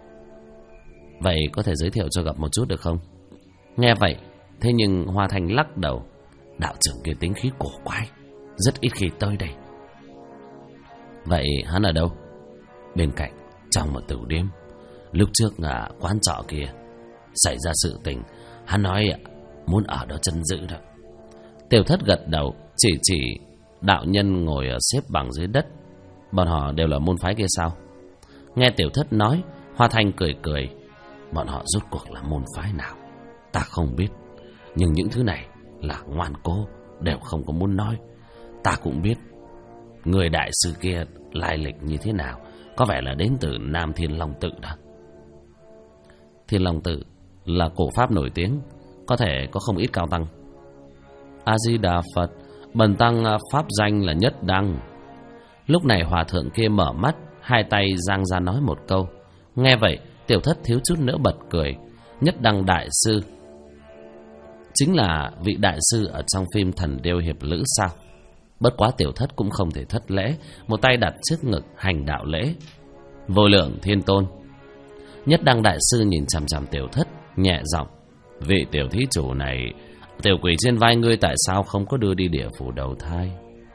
Vậy có thể giới thiệu cho gặp một chút được không? Nghe vậy, thế nhưng Hoa Thanh lắc đầu. Đạo trưởng kia tính khí cổ quái, rất ít khi tới đây. Vậy hắn ở đâu? Bên cạnh, trong một tử điếm. Lúc trước quán trọ kia xảy ra sự tình, hắn nói muốn ở đó chân giữ đó. Tiểu Thất gật đầu, chỉ đạo nhân ngồi xếp bằng dưới đất. Bọn họ đều là môn phái kia sao? Nghe Tiểu Thất nói, Hoa Thanh cười. Bọn họ rốt cuộc là môn phái nào ta không biết, nhưng những thứ này là ngoan cố, đều không có muốn nói. Ta cũng biết người đại sư kia lai lịch như thế nào, có vẻ là đến từ Nam Thiên Long Tự đó. Thiên Long Tự là cổ pháp nổi tiếng, có thể có không ít cao tăng. A Di Đà Phật, bần tăng pháp danh là Nhất Đăng. Lúc này hòa thượng kia mở mắt, 2 tay giang ra nói một câu. Nghe vậy, Tiểu Thất thiếu chút nữa bật cười. Nhất Đăng đại sư chính là vị đại sư ở trong phim Thần Điêu Hiệp Lữ sao? Bất quá Tiểu Thất cũng không thể thất lễ, một tay đặt trước ngực hành đạo lễ. Vô lượng thiên tôn. Nhất Đăng đại sư nhìn chằm chằm Tiểu Thất, nhẹ giọng. Vị tiểu thí chủ này, tiểu quỷ trên vai ngươi tại sao không có đưa đi địa phủ đầu thai?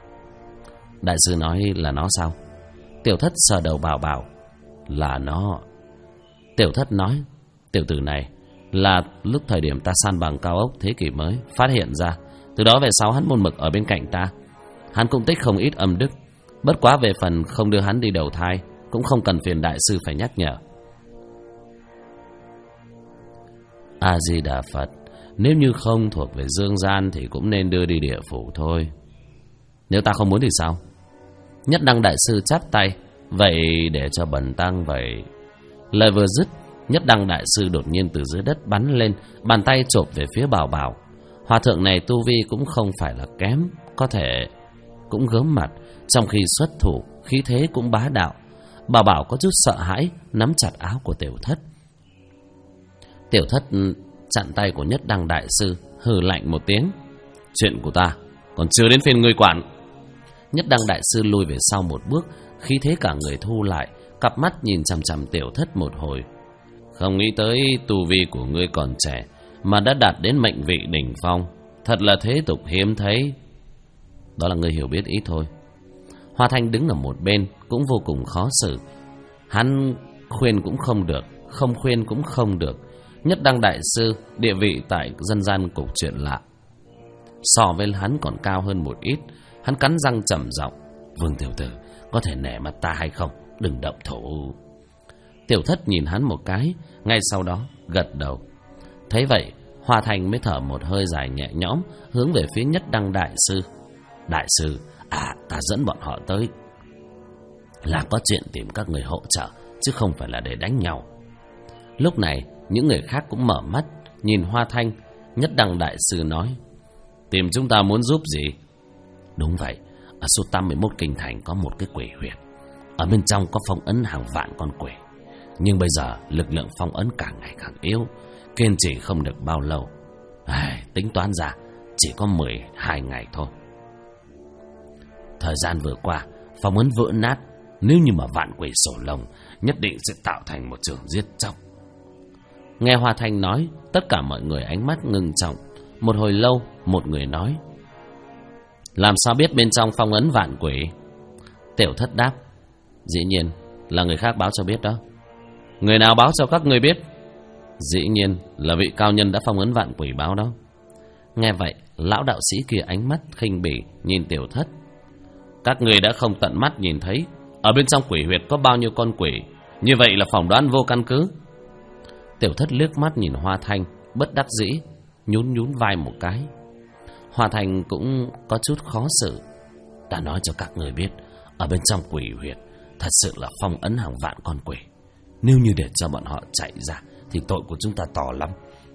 Đại sư nói là nó sao? Tiểu Thất sờ đầu bảo là nó. Tiểu Thất nói, tiểu tử này là lúc thời điểm ta san bằng cao ốc thế kỷ mới phát hiện ra. Từ đó về sau hắn một mực ở bên cạnh ta. Hắn cũng tích không ít âm đức. Bất quá về phần không đưa hắn đi đầu thai, cũng không cần phiền đại sư phải nhắc nhở. A Di Đà Phật, nếu như không thuộc về dương gian thì cũng nên đưa đi địa phủ thôi. Nếu ta không muốn thì sao? Nhất Đăng đại sư chắp tay. Vậy để cho bần tăng vậy. Lời vừa dứt, Nhất Đăng đại sư đột nhiên từ dưới đất bắn lên, bàn tay chộp về phía Bảo. Hòa thượng này tu vi cũng không phải là kém, có thể cũng gớm mặt, trong khi xuất thủ khí thế cũng bá đạo. Bảo có chút sợ hãi, nắm chặt áo của Tiểu Thất. Tiểu Thất chặn tay của Nhất Đăng đại sư, hừ lạnh một tiếng. Chuyện của ta còn chưa đến phiên ngươi quản. Nhất Đăng đại sư lùi về sau một bước, khí thế cả người thu lại, cặp mắt nhìn chằm chằm Tiểu Thất một hồi. Không nghĩ tới tu vi của ngươi còn trẻ mà đã đạt đến mệnh vị đỉnh phong, thật là thế tục hiếm thấy. Đó là ngươi hiểu biết ít thôi. Hoa Thanh đứng ở một bên cũng vô cùng khó xử. Hắn khuyên cũng không được, không khuyên cũng không được. Nhất Đăng đại sư địa vị tại dân gian cổ chuyện lạ, so với hắn còn cao hơn một ít. Hắn cắn răng trầm giọng. Vương tiểu tử, có thể nể mặt ta hay không? Đừng động thủ. Tiểu Thất nhìn hắn một cái, ngay sau đó gật đầu. Thấy vậy, Hoa Thanh mới thở một hơi dài nhẹ nhõm, hướng về phía Nhất Đăng đại sư. Đại sư, ta dẫn bọn họ tới là có chuyện tìm các người hỗ trợ, chứ không phải là để đánh nhau. Lúc này, những người khác cũng mở mắt, nhìn Hoa Thanh. Nhất Đăng đại sư nói, tìm chúng ta muốn giúp gì? Đúng vậy, ở số 81 kinh thành có một cái quỷ huyệt, ở bên trong có phong ấn hàng vạn con quỷ. Nhưng bây giờ lực lượng phong ấn càng ngày càng yếu, kiên trì không được bao lâu. Tính toán ra chỉ có 12 ngày thôi. Thời gian vừa qua, phong ấn vỡ nát. Nếu như mà vạn quỷ sổ lồng, nhất định sẽ tạo thành một trường giết chóc. Nghe Hoa Thanh nói, tất cả mọi người ánh mắt ngưng trọng. Một hồi lâu, một người nói, làm sao biết bên trong phong ấn vạn quỷ? Tiểu Thất đáp, dĩ nhiên là người khác báo cho biết đó. Người nào báo cho các người biết? Dĩ nhiên là vị cao nhân đã phong ấn vạn quỷ báo đó. Nghe vậy, Lão đạo sĩ kia ánh mắt khinh bỉ nhìn Tiểu Thất. Các người đã không tận mắt nhìn thấy ở bên trong quỷ huyệt có bao nhiêu con quỷ, như vậy là phỏng đoán vô căn cứ. Tiểu Thất liếc mắt nhìn Hoa Thanh, bất đắc dĩ nhún vai một cái. Hoa Thanh cũng có chút khó xử. Đã nói cho các người biết, ở bên trong quỷ huyệt thật sự là phong ấn hàng vạn con quỷ. Nếu như để cho bọn họ chạy ra thì tội của chúng ta to lắm.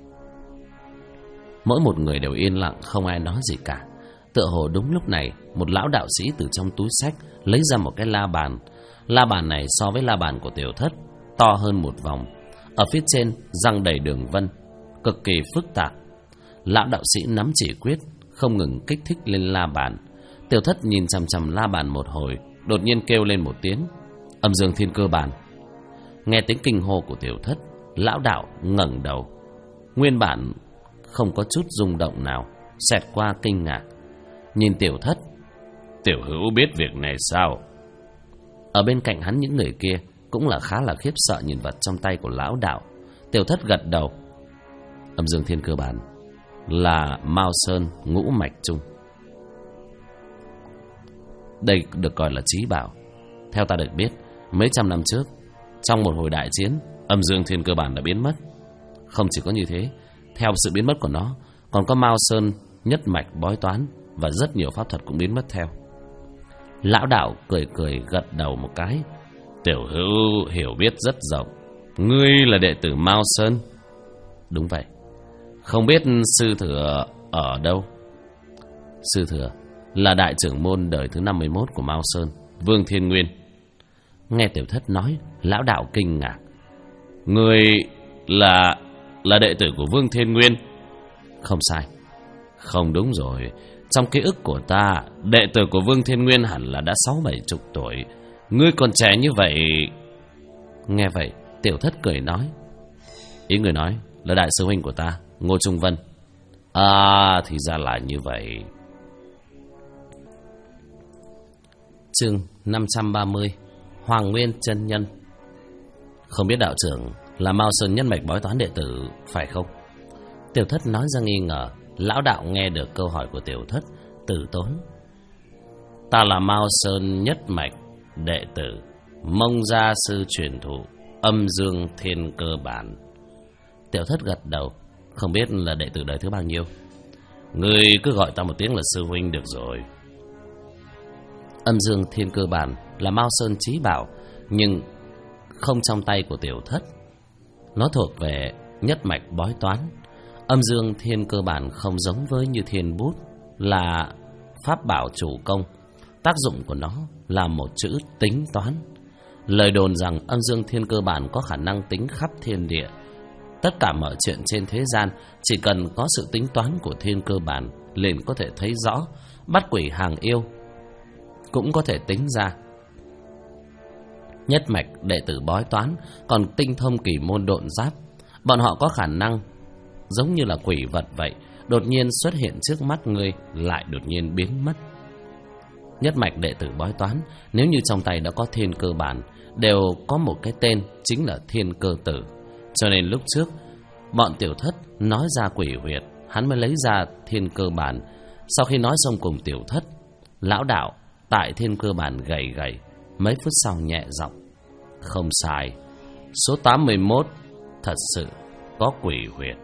Mỗi một người đều yên lặng, không ai nói gì cả. Tựa hồ đúng lúc này, một lão đạo sĩ từ trong túi xách lấy ra một cái la bàn. La bàn này so với la bàn của Tiểu Thất to hơn một vòng. Ở phía trên răng đầy đường vân, cực kỳ phức tạp. Lão đạo sĩ nắm chỉ quyết, không ngừng kích thích lên la bàn. Tiểu Thất nhìn chằm chằm la bàn một hồi, đột nhiên kêu lên một tiếng: Âm Dương Thiên Cơ Bàn. Nghe tiếng kinh hô của Tiểu Thất, lão đạo ngẩng đầu. Nguyên bản không có chút rung động nào, xẹt qua kinh ngạc. Nhìn Tiểu Thất: Tiểu hữu biết việc này sao? Ở bên cạnh hắn những người kia cũng là khá là khiếp sợ nhìn vật trong tay của lão đạo. Tiểu Thất gật đầu. Âm Dương Thiên Cơ Bản là Mao Sơn ngũ mạch chung. Đây được gọi là trí bảo. Theo ta được biết, mấy trăm năm trước, trong một hồi đại chiến, Âm Dương Thiên Cơ Bản đã biến mất. Không chỉ có như thế, theo sự biến mất của nó, còn có Mao Sơn nhất mạch bói toán và rất nhiều pháp thuật cũng biến mất theo. Lão đạo cười cười gật đầu một cái. Tiểu hữu hiểu biết rất rộng. Ngươi là đệ tử Mao Sơn? Đúng vậy. Không biết sư thừa ở đâu? Sư thừa là đại trưởng môn đời thứ 51 của Mao Sơn, Vương Thiên Nguyên. Nghe Tiểu Thất nói, lão đạo kinh ngạc. Ngươi là đệ tử của Vương Thiên Nguyên? Không sai. Không đúng rồi. Trong ký ức của ta, đệ tử của Vương Thiên Nguyên hẳn là đã 60-70 tuổi. Ngươi còn trẻ như vậy. Nghe vậy, Tiểu Thất cười nói. Ý người nói là đại sư huynh của ta, Ngô Trung Vân. À, thì ra là như vậy. Chương 530. Hoàng Nguyên chân nhân. Không biết đạo trưởng là Mao Sơn nhân mạch bói toán đệ tử phải không? Tiểu Thất nói ra nghi ngờ. Lão đạo nghe được câu hỏi của Tiểu Thất, từ tốn. Ta là Mao Sơn nhất mạch đệ tử, Mông gia sư truyền thụ, Âm Dương Thiên Cơ Bản. Tiểu Thất gật đầu. Không biết là đệ tử đời thứ bao nhiêu? Ngươi cứ gọi ta một tiếng là sư huynh được rồi. Âm Dương Thiên Cơ Bản là Mao Sơn chí bảo, nhưng không trong tay của Tiểu Thất. Nó thuộc về nhất mạch bói toán. Âm Dương Thiên Cơ Bản không giống với như Thiên Bút là pháp bảo chủ công. Tác dụng của nó là một chữ tính toán. Lời đồn rằng Âm Dương Thiên Cơ Bản có khả năng tính khắp thiên địa. Tất cả mọi chuyện trên thế gian chỉ cần có sự tính toán của Thiên Cơ Bản liền có thể thấy rõ. Bắt quỷ hàng yêu cũng có thể tính ra. Nhất mạch đệ tử bói toán còn tinh thông kỳ môn độn giáp. Bọn họ có khả năng giống như là quỷ vật vậy, đột nhiên xuất hiện trước mắt ngươi, lại đột nhiên biến mất. Nhất mạch đệ tử bói toán, nếu như trong tay đã có Thiên Cơ Bản, đều có một cái tên, chính là Thiên Cơ Tử. Cho nên lúc trước bọn Tiểu Thất nói ra quỷ huyệt, hắn mới lấy ra Thiên Cơ Bản. Sau khi nói xong cùng Tiểu Thất, lão đạo tại Thiên Cơ Bản gầy gầy, mấy phút sau nhẹ giọng. Không sai, số 81 thật sự có quỷ huyệt.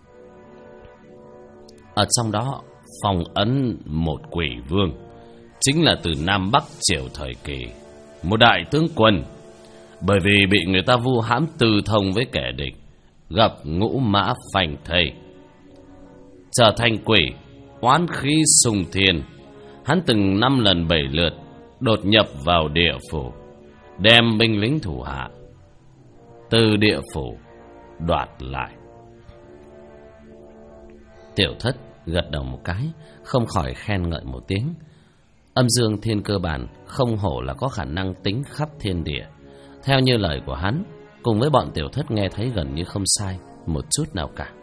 Ở trong đó phong ấn một quỷ vương, chính là từ Nam Bắc Triều thời kỳ, một đại tướng quân. Bởi vì bị người ta vu hãm từ thông với kẻ địch, gặp ngũ mã phanh thây, trở thành quỷ, oán khí sùng thiên. Hắn từng 5 lần 7 lượt đột nhập vào địa phủ, đem binh lính thủ hạ từ địa phủ đoạt lại. Tiểu Thất gật đầu một cái, không khỏi khen ngợi một tiếng. Âm Dương Thiên Cơ Bản không hổ là có khả năng tính khắp thiên địa. Theo như lời của hắn, cùng với bọn Tiểu Thất nghe thấy gần như không sai một chút nào cả.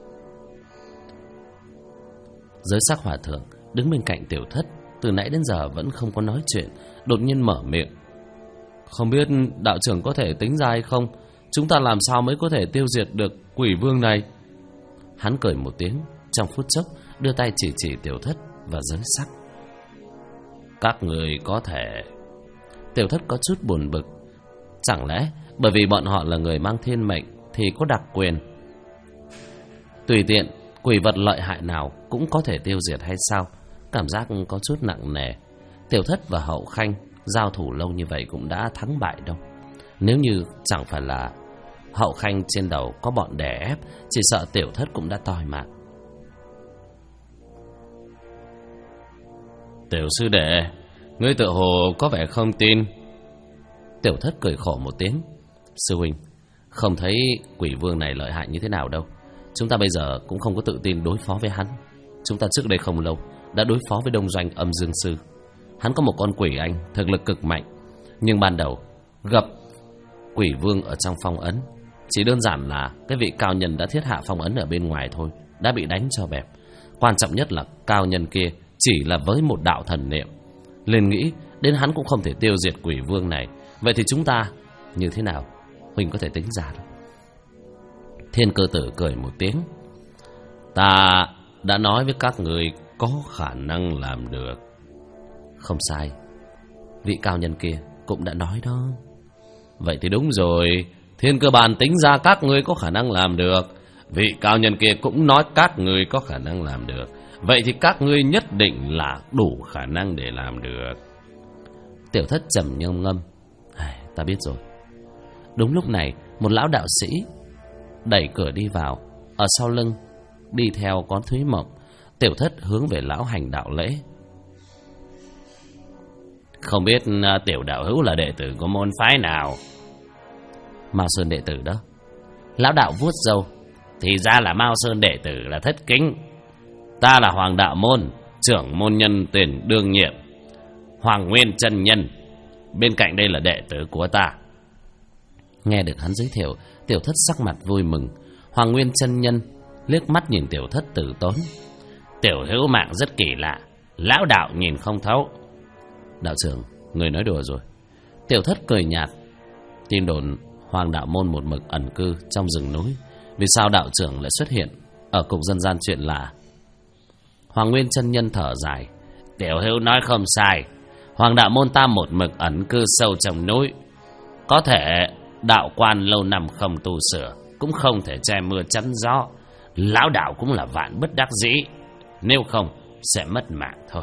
Giới Sắc Hòa Thượng đứng bên cạnh Tiểu Thất, từ nãy đến giờ vẫn không có nói chuyện, đột nhiên mở miệng. Không biết đạo trưởng có thể tính ra hay không? Chúng ta làm sao mới có thể tiêu diệt được quỷ vương này? Hắn cười một tiếng, trong phút chốc đưa tay chỉ chỉ Tiểu Thất và Giới Sắc. Các người có thể... Tiểu Thất có chút buồn bực. Chẳng lẽ bởi vì bọn họ là người mang thiên mệnh thì có đặc quyền tùy tiện quỷ vật lợi hại nào cũng có thể tiêu diệt hay sao? Cảm giác có chút nặng nề. Tiểu Thất và Hậu Khanh giao thủ lâu như vậy cũng đã thắng bại đâu. Nếu như chẳng phải là Hậu Khanh trên đầu có bọn đè ép, chỉ sợ Tiểu Thất cũng đã toi mạng. Tiểu sư đệ, ngươi tự hồ có vẻ không tin. Tiểu Thất cười khổ một tiếng. Sư huynh, không thấy quỷ vương này lợi hại như thế nào đâu. Chúng ta bây giờ cũng không có tự tin đối phó với hắn. Chúng ta trước đây không lâu đã đối phó với Đông Doanh Âm Dương Sư. Hắn có một con quỷ anh thực lực cực mạnh, nhưng ban đầu gặp quỷ vương ở trong phong ấn. Chỉ đơn giản là cái vị cao nhân đã thiết hạ phong ấn ở bên ngoài thôi, đã bị đánh cho bẹp. Quan trọng nhất là cao nhân kia chỉ là với một đạo thần niệm. Liền nghĩ đến hắn cũng không thể tiêu diệt quỷ vương này. Vậy thì chúng ta như thế nào? Huynh có thể tính ra đâu. Thiên Cơ Tử cười một tiếng. Ta đã nói với các người có khả năng làm được. Không sai, vị cao nhân kia cũng đã nói đó. Vậy thì đúng rồi, Thiên Cơ Bàn tính ra các người có khả năng làm được. Vị cao nhân kia cũng nói các người có khả năng làm được. Vậy thì các ngươi nhất định là đủ khả năng để làm được. Tiểu Thất trầm ngâm. Ta biết rồi. Đúng lúc này, một lão đạo sĩ đẩy cửa đi vào. Ở sau lưng đi theo có Thúy Mộng. Tiểu Thất hướng về lão hành đạo lễ. Không biết tiểu đạo hữu là đệ tử của môn phái nào? Mao Sơn đệ tử đó. Lão đạo vuốt râu. Thì ra là Mao Sơn đệ tử là Thất Kính. Ta là Hoàng Đạo Môn, trưởng môn nhân tuyển đương nhiệm, Hoàng Nguyên chân nhân. Bên cạnh đây là đệ tử của ta. Nghe được hắn giới thiệu, Tiểu Thất sắc mặt vui mừng. Hoàng Nguyên chân nhân liếc mắt nhìn Tiểu Thất từ tốn. Tiểu hữu mạng rất kỳ lạ, lão đạo nhìn không thấu. Đạo trưởng, người nói đùa rồi. Tiểu Thất cười nhạt. Tin đồn Hoàng Đạo Môn một mực ẩn cư trong rừng núi. Vì sao đạo trưởng lại xuất hiện ở cục dân gian chuyện lạ? Hoàng Nguyên chân nhân thở dài. Tiểu hữu nói không sai. Hoàng Đạo Môn ta một mực ẩn cư sâu trong núi. Có thể đạo quan lâu năm không tu sửa, cũng không thể che mưa chắn gió. Lão đạo cũng là vạn bất đắc dĩ, nếu không sẽ mất mạng thôi.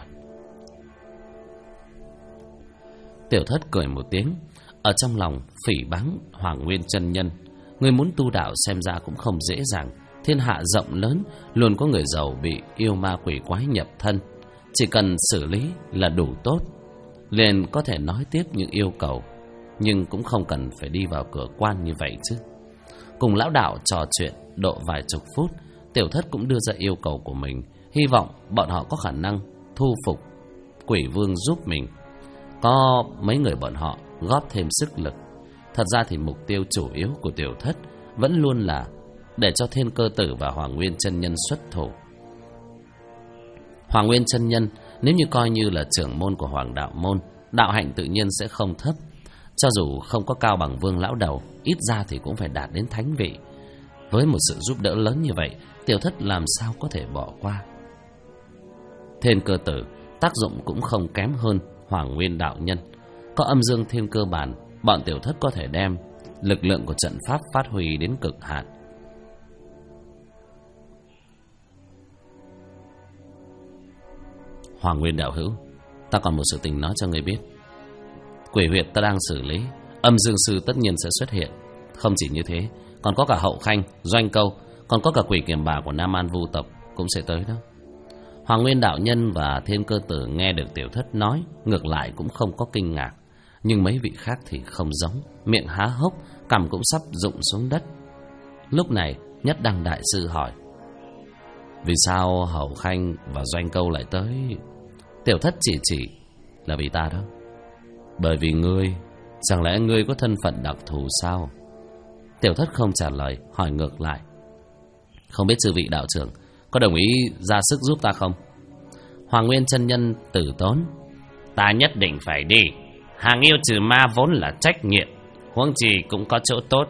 Tiểu Thất cười một tiếng. Ở trong lòng phỉ báng Hoàng Nguyên chân nhân. Người muốn tu đạo xem ra cũng không dễ dàng. Thiên hạ rộng lớn, luôn có người giàu bị yêu ma quỷ quái nhập thân. Chỉ cần xử lý là đủ tốt. Liền có thể nói tiếp những yêu cầu, nhưng cũng không cần phải đi vào cửa quan như vậy chứ. Cùng lão đạo trò chuyện độ vài chục phút, Tiểu Thất cũng đưa ra yêu cầu của mình, hy vọng bọn họ có khả năng thu phục quỷ vương giúp mình. Có mấy người bọn họ góp thêm sức lực. Thật ra thì mục tiêu chủ yếu của Tiểu Thất vẫn luôn là để cho Thiên Cơ Tử và Hoàng Nguyên chân nhân xuất thủ. Hoàng Nguyên chân nhân nếu như coi như là trưởng môn của Hoàng Đạo Môn, đạo hạnh tự nhiên sẽ không thấp. Cho dù không có cao bằng Vương lão đầu, ít ra thì cũng phải đạt đến thánh vị. Với một sự giúp đỡ lớn như vậy, Tiểu Thất làm sao có thể bỏ qua. Thiên Cơ Tử tác dụng cũng không kém hơn Hoàng Nguyên đạo nhân. Có âm dương thiên cơ bản, bọn Tiểu Thất có thể đem lực lượng của trận pháp phát huy đến cực hạn. Hoàng Nguyên đạo hữu, ta còn một sự tình nói cho người biết. Quỷ huyệt ta đang xử lý, âm dương sư tất nhiên sẽ xuất hiện. Không chỉ như thế, còn có cả Hậu Khanh, Doanh Câu, còn có cả quỷ kiềm bà của Nam An Vu tộc cũng sẽ tới đó. Hoàng Nguyên đạo nhân và Thiên Cơ Tử nghe được Tiểu Thất nói, ngược lại cũng không có kinh ngạc. Nhưng mấy vị khác thì không giống, miệng há hốc, cằm cũng sắp rụng xuống đất. Lúc này Nhất Đăng đại sư hỏi: vì sao Hậu Khanh và Doanh Câu lại tới? Tiểu Thất chỉ là vì ta đó. Bởi vì ngươi, chẳng lẽ ngươi có thân phận đặc thù sao? Tiểu Thất không trả lời, hỏi ngược lại: không biết chư vị đạo trưởng có đồng ý ra sức giúp ta không? Hoàng Nguyên chân nhân tử tốn: ta nhất định phải đi. Hàng yêu trừ ma vốn là trách nhiệm, huống chi cũng có chỗ tốt.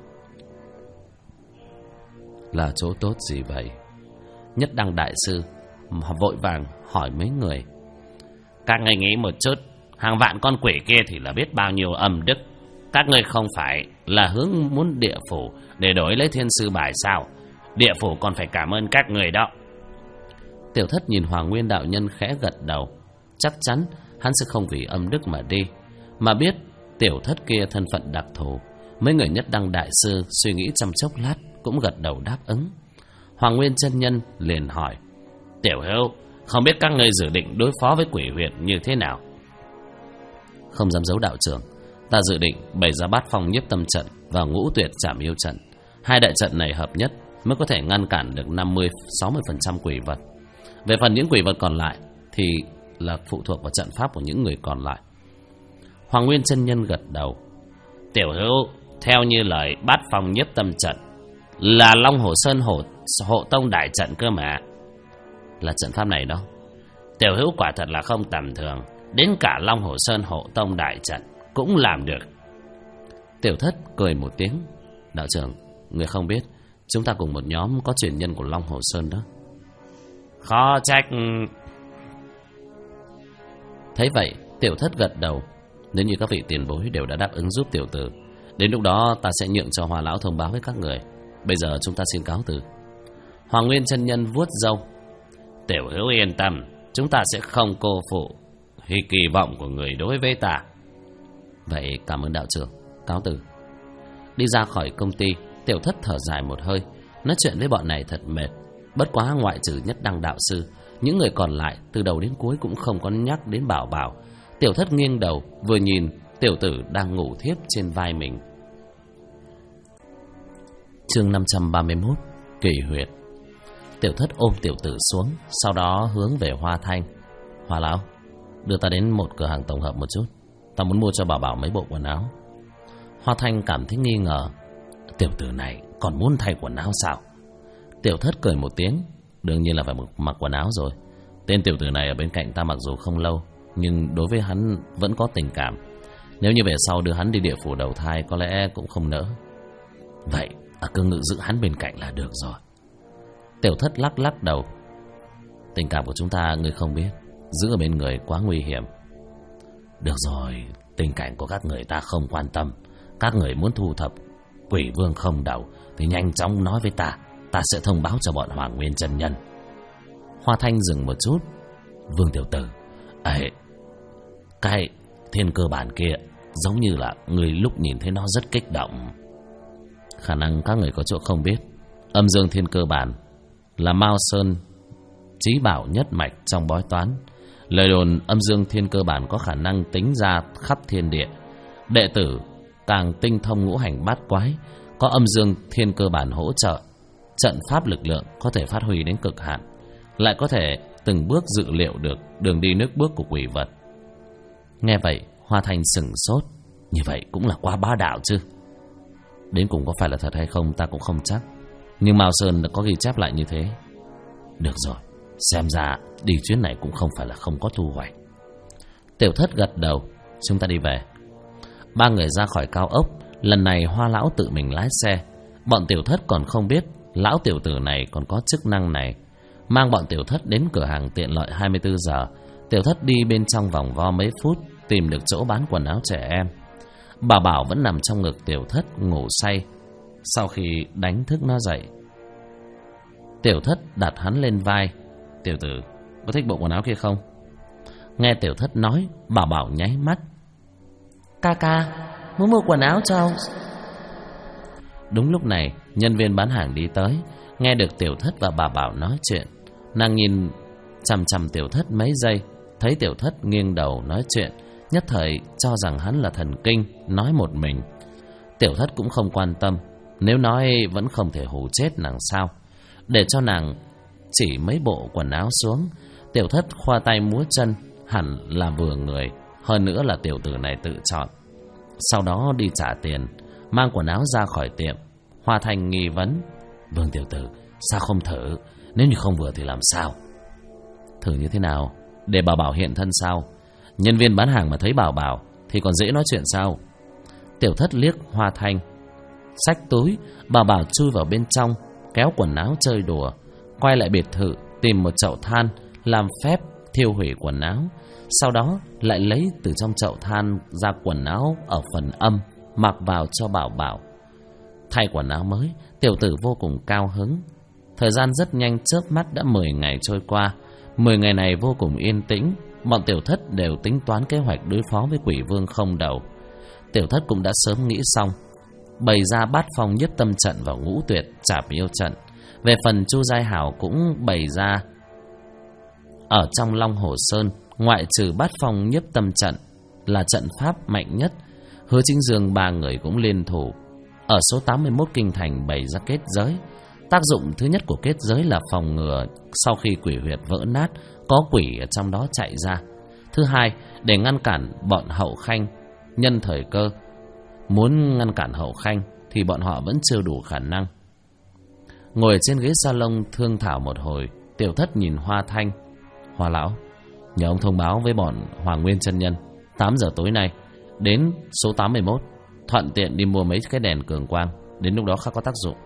Là chỗ tốt gì vậy? Nhất Đăng đại sư vội vàng hỏi mấy người. Các ngươi nghĩ một chút, hàng vạn con quỷ kia thì là biết bao nhiêu âm đức. Các ngươi không phải là hướng muốn địa phủ để đổi lấy thiên sư bài sao? Địa phủ còn phải cảm ơn các người đó. Tiểu Thất nhìn Hoàng Nguyên đạo nhân khẽ gật đầu. Chắc chắn hắn sẽ không vì âm đức mà đi, mà biết Tiểu Thất kia thân phận đặc thù. Mấy người Nhất Đăng đại sư suy nghĩ trong chốc lát cũng gật đầu đáp ứng. Hoàng Nguyên chân nhân liền hỏi: Tiểu Hữu, không biết các ngươi dự định đối phó với quỷ huyệt như thế nào? Không dám giấu đạo trưởng, ta dự định bày ra Bát Phong Nhiếp Tâm trận và Ngũ Tuyệt Trảm Yêu trận. Hai đại trận này hợp nhất mới có thể ngăn cản được 50-60% quỷ vật. Về phần những quỷ vật còn lại thì là phụ thuộc vào trận pháp của những người còn lại. Hoàng Nguyên chân nhân gật đầu. Tiểu Hữu, theo như lời Bát Phong Nhiếp Tâm trận là Long Hồ Sơn hộ tông đại trận cơ mà. Là trận pháp này đó. Tiểu Hữu quả thật là không tầm thường, đến cả Long Hồ Sơn hộ tông đại trận cũng làm được. Tiểu Thất cười một tiếng. Đạo trưởng, người không biết chúng ta cùng một nhóm có truyền nhân của Long Hồ Sơn đó. Khó trách. Thấy vậy, Tiểu Thất gật đầu. Nếu như các vị tiền bối đều đã đáp ứng giúp tiểu tử, đến lúc đó ta sẽ nhượng cho Hoa lão thông báo với các người. Bây giờ chúng ta xin cáo từ. Hoàng Nguyên chân nhân vuốt râu. Tiểu Hữu yên tâm, chúng ta sẽ không cô phụ kỳ vọng của người đối với ta. Vậy cảm ơn đạo trưởng, cáo từ. Đi ra khỏi công ty, Tiểu Thất thở dài một hơi. Nói chuyện với bọn này thật mệt. Bất quá ngoại trừ Nhất Đăng đạo sư, những người còn lại từ đầu đến cuối cũng không có nhắc đến Bảo Bảo. Tiểu Thất nghiêng đầu vừa nhìn tiểu tử đang ngủ thiếp trên vai mình. Chương 531, Kỳ huyệt. Tiểu Thất ôm tiểu tử xuống, sau đó hướng về Hoa Thanh. Hoa lão, đưa ta đến một cửa hàng tổng hợp một chút, ta muốn mua cho Bảo Bảo mấy bộ quần áo. Hoa Thanh cảm thấy nghi ngờ. Tiểu tử này còn muốn thay quần áo sao? Tiểu Thất cười một tiếng. Đương nhiên là phải mặc quần áo rồi. Tên tiểu tử này ở bên cạnh ta mặc dù không lâu, nhưng đối với hắn vẫn có tình cảm. Nếu như về sau đưa hắn đi địa phủ đầu thai, có lẽ cũng không nỡ. Vậy cứ ngự giữ hắn bên cạnh là được rồi. Tiểu Thất lắc lắc đầu. Tình cảm của chúng ta ngươi không biết, giữ ở bên người quá nguy hiểm. Được rồi, tình cảnh của các người ta không quan tâm. Các người muốn thu thập quỷ vương không đầu thì nhanh chóng nói với ta, ta sẽ thông báo cho bọn Hoàng Nguyên chân nhân. Hoa Thanh dừng một chút. Vương tiểu tử, cái thiên cơ bản kia giống như là người lúc nhìn thấy nó rất kích động. Khả năng các người có chỗ không biết, âm dương thiên cơ bản là Mao Sơn chí bảo nhất mạch trong bói toán. Lời đồn âm dương thiên cơ bản có khả năng tính ra khắp thiên địa. Đệ tử càng tinh thông ngũ hành bát quái, có âm dương thiên cơ bản hỗ trợ, trận pháp lực lượng có thể phát huy đến cực hạn, lại có thể từng bước dự liệu được đường đi nước bước của quỷ vật. Nghe vậy, Hoa Thanh sửng sốt. Như vậy cũng là quá bá đạo chứ. Đến cùng có phải là thật hay không ta cũng không chắc, nhưng Mao Sơn đã có ghi chép lại như thế. Được rồi, xem ra đi chuyến này cũng không phải là không có thu hoạch. Tiểu Thất gật đầu. Chúng ta đi về. Ba người ra khỏi cao ốc. Lần này Hoa lão tự mình lái xe. Bọn Tiểu Thất còn không biết lão tiểu tử này còn có chức năng này. Mang bọn Tiểu Thất đến cửa hàng tiện lợi 24 giờ. Tiểu Thất đi bên trong vòng vo mấy phút, tìm được chỗ bán quần áo trẻ em. Bà Bảo vẫn nằm trong ngực Tiểu Thất ngủ say. Sau khi đánh thức nó dậy, Tiểu Thất đặt hắn lên vai. Tiểu tử, có thích bộ quần áo kia không? Nghe Tiểu Thất nói, bà Bảo nháy mắt. Ca, muốn mua quần áo cho. Đúng lúc này, nhân viên bán hàng đi tới. Nghe được Tiểu Thất và bà Bảo nói chuyện, nàng nhìn chằm chằm Tiểu Thất mấy giây. Thấy Tiểu Thất nghiêng đầu nói chuyện, nhất thời cho rằng hắn là thần kinh, nói một mình. Tiểu Thất cũng không quan tâm. Nếu nói vẫn không thể hù chết nàng sao. Để cho nàng chỉ mấy bộ quần áo xuống, Tiểu Thất khoa tay múa chân, hẳn là vừa người. Hơn nữa là tiểu tử này tự chọn. Sau đó đi trả tiền, mang quần áo ra khỏi tiệm. Hoa Thanh nghi vấn. Vương tiểu tử, sao không thử? Nếu như không vừa thì làm sao? Thử như thế nào? Để Bảo Bảo hiện thân sao? Nhân viên bán hàng mà thấy Bảo Bảo thì còn dễ nói chuyện sao? Tiểu Thất liếc Hoa Thanh, xách túi. Bảo Bảo chui vào bên trong, kéo quần áo chơi đùa. Quay lại biệt thự, tìm một chậu than, làm phép thiêu hủy quần áo. Sau đó lại lấy từ trong chậu than ra quần áo ở phần âm, mặc vào cho Bảo Bảo. Thay quần áo mới, tiểu tử vô cùng cao hứng. Thời gian rất nhanh chớp mắt đã 10 ngày trôi qua. 10 ngày này vô cùng yên tĩnh. Bọn tiểu thất đều tính toán kế hoạch đối phó với quỷ vương không đầu. Tiểu thất cũng đã sớm nghĩ xong, bày ra bát phong nhiếp tâm trận và ngũ tuyệt trảm yêu trận. Về phần Chu Giai Hảo cũng bày ra ở trong Long Hồ Sơn, ngoại trừ bát phong nhiếp tâm trận là trận pháp mạnh nhất. Hứa Chính Dương ba người cũng liên thủ ở số 81 kinh thành bày ra kết giới. Tác dụng thứ nhất của kết giới là phòng ngừa sau khi quỷ huyệt vỡ nát có quỷ ở trong đó chạy ra. Thứ hai, để ngăn cản bọn Hậu Khanh nhân thời cơ. Muốn ngăn cản Hậu Khanh thì bọn họ vẫn chưa đủ khả năng. Ngồi trên ghế salon thương thảo một hồi, tiểu thất nhìn Hoa Thanh. Hoa lão, nhờ ông thông báo với bọn Hoàng Nguyên chân nhân 8 giờ tối nay đến số 81, thuận tiện đi mua mấy cái đèn cường quang, đến lúc đó khắc có tác dụng.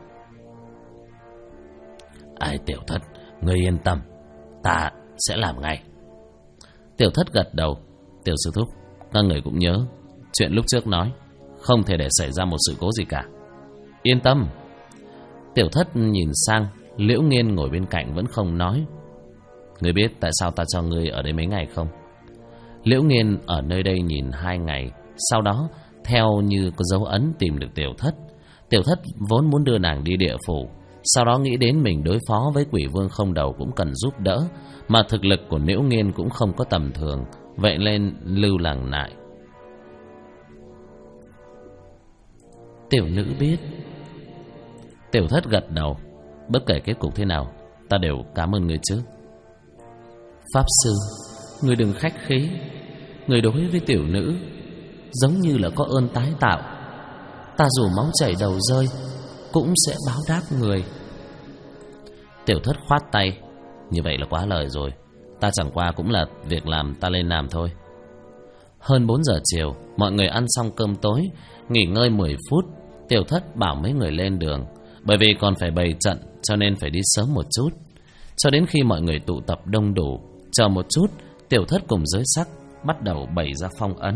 Ai, tiểu thất, ngươi yên tâm, ta sẽ làm ngay. Tiểu thất gật đầu. Tiểu sư thúc, các người cũng nhớ chuyện lúc trước nói, không thể để xảy ra một sự cố gì cả. Yên tâm. Tiểu thất nhìn sang Liễu Nghiên ngồi bên cạnh vẫn không nói. Ngươi biết tại sao ta cho ngươi ở đây mấy ngày không? Liễu Nghiên ở nơi đây nhìn 2 ngày, sau đó theo như có dấu ấn tìm được tiểu thất. Tiểu thất vốn muốn đưa nàng đi địa phủ, sau đó nghĩ đến mình đối phó với quỷ vương không đầu cũng cần giúp đỡ, mà thực lực của Liễu Nghiên cũng không có tầm thường, vậy nên lưu làng lại. Tiểu nữ biết. Tiểu thất gật đầu. Bất kể kết cục thế nào, ta đều cảm ơn người trước. Pháp sư, người đừng khách khí. Người đối với tiểu nữ giống như là có ơn tái tạo. Ta dù máu chảy đầu rơi cũng sẽ báo đáp người. Tiểu thất khoát tay. Như vậy là quá lời rồi. Ta chẳng qua cũng là việc làm ta lên làm thôi. Hơn 4 giờ chiều, mọi người ăn xong cơm tối, nghỉ ngơi 10 phút. Tiểu thất bảo mấy người lên đường, bởi vì còn phải bày trận cho nên phải đi sớm một chút. Cho đến khi mọi người tụ tập đông đủ, chờ một chút, tiểu thất cùng giới sắc bắt đầu bày ra phong ấn.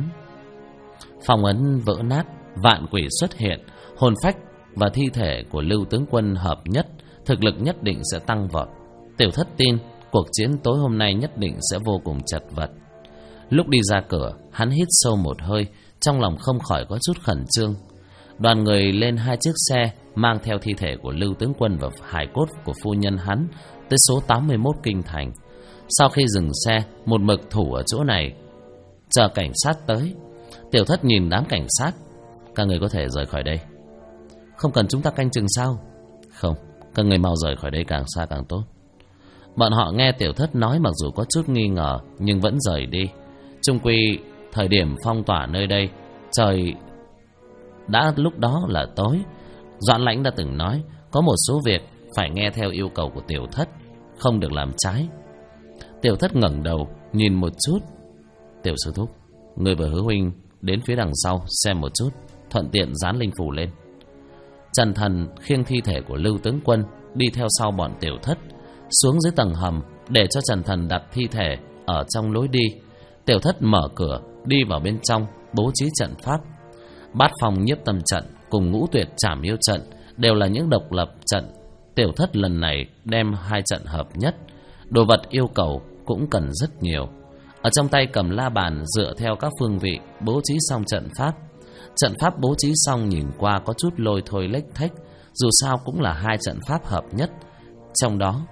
Phong ấn vỡ nát, vạn quỷ xuất hiện, hồn phách và thi thể của Lưu tướng quân hợp nhất, thực lực nhất định sẽ tăng vọt. Tiểu thất tin cuộc chiến tối hôm nay nhất định sẽ vô cùng chật vật. Lúc đi ra cửa, hắn hít sâu một hơi, trong lòng không khỏi có chút khẩn trương. Đoàn người lên 2 chiếc xe mang theo thi thể của Lưu tướng quân và hài cốt của phu nhân hắn tới số 81 kinh thành. Sau khi dừng xe, một mực thủ ở chỗ này chờ cảnh sát tới. Tiểu thất nhìn đám cảnh sát. Các người có thể rời khỏi đây. Không cần chúng ta canh chừng sao? Không, các người mau rời khỏi đây, càng xa càng tốt. Bọn họ nghe tiểu thất nói mặc dù có chút nghi ngờ nhưng vẫn rời đi. Chung quy thời điểm phong tỏa nơi đây, trời đã lúc đó là tối. Doãn Lãnh đã từng nói có một số việc phải nghe theo yêu cầu của tiểu thất, không được làm trái. Tiểu thất ngẩng đầu nhìn một chút. Tiểu sư thúc, người và Hứa huynh đến phía đằng sau xem một chút, thuận tiện dán linh phủ lên. Trần Thần khiêng thi thể của Lưu tướng quân đi theo sau bọn tiểu thất xuống dưới tầng hầm để cho Trần Thần đặt thi thể ở trong lối đi. Tiểu thất mở cửa đi vào bên trong, bố trí trận pháp. Bát phong nhiếp tâm trận cùng ngũ tuyệt trảm yêu trận đều là những độc lập trận. Tiểu thất lần này đem 2 trận hợp nhất. Đồ vật yêu cầu cũng cần rất nhiều. Ở trong tay cầm la bàn dựa theo các phương vị bố trí xong trận pháp. Trận pháp bố trí xong nhìn qua có chút lôi thôi lếch thếch, dù sao cũng là 2 trận pháp hợp nhất. Trong đó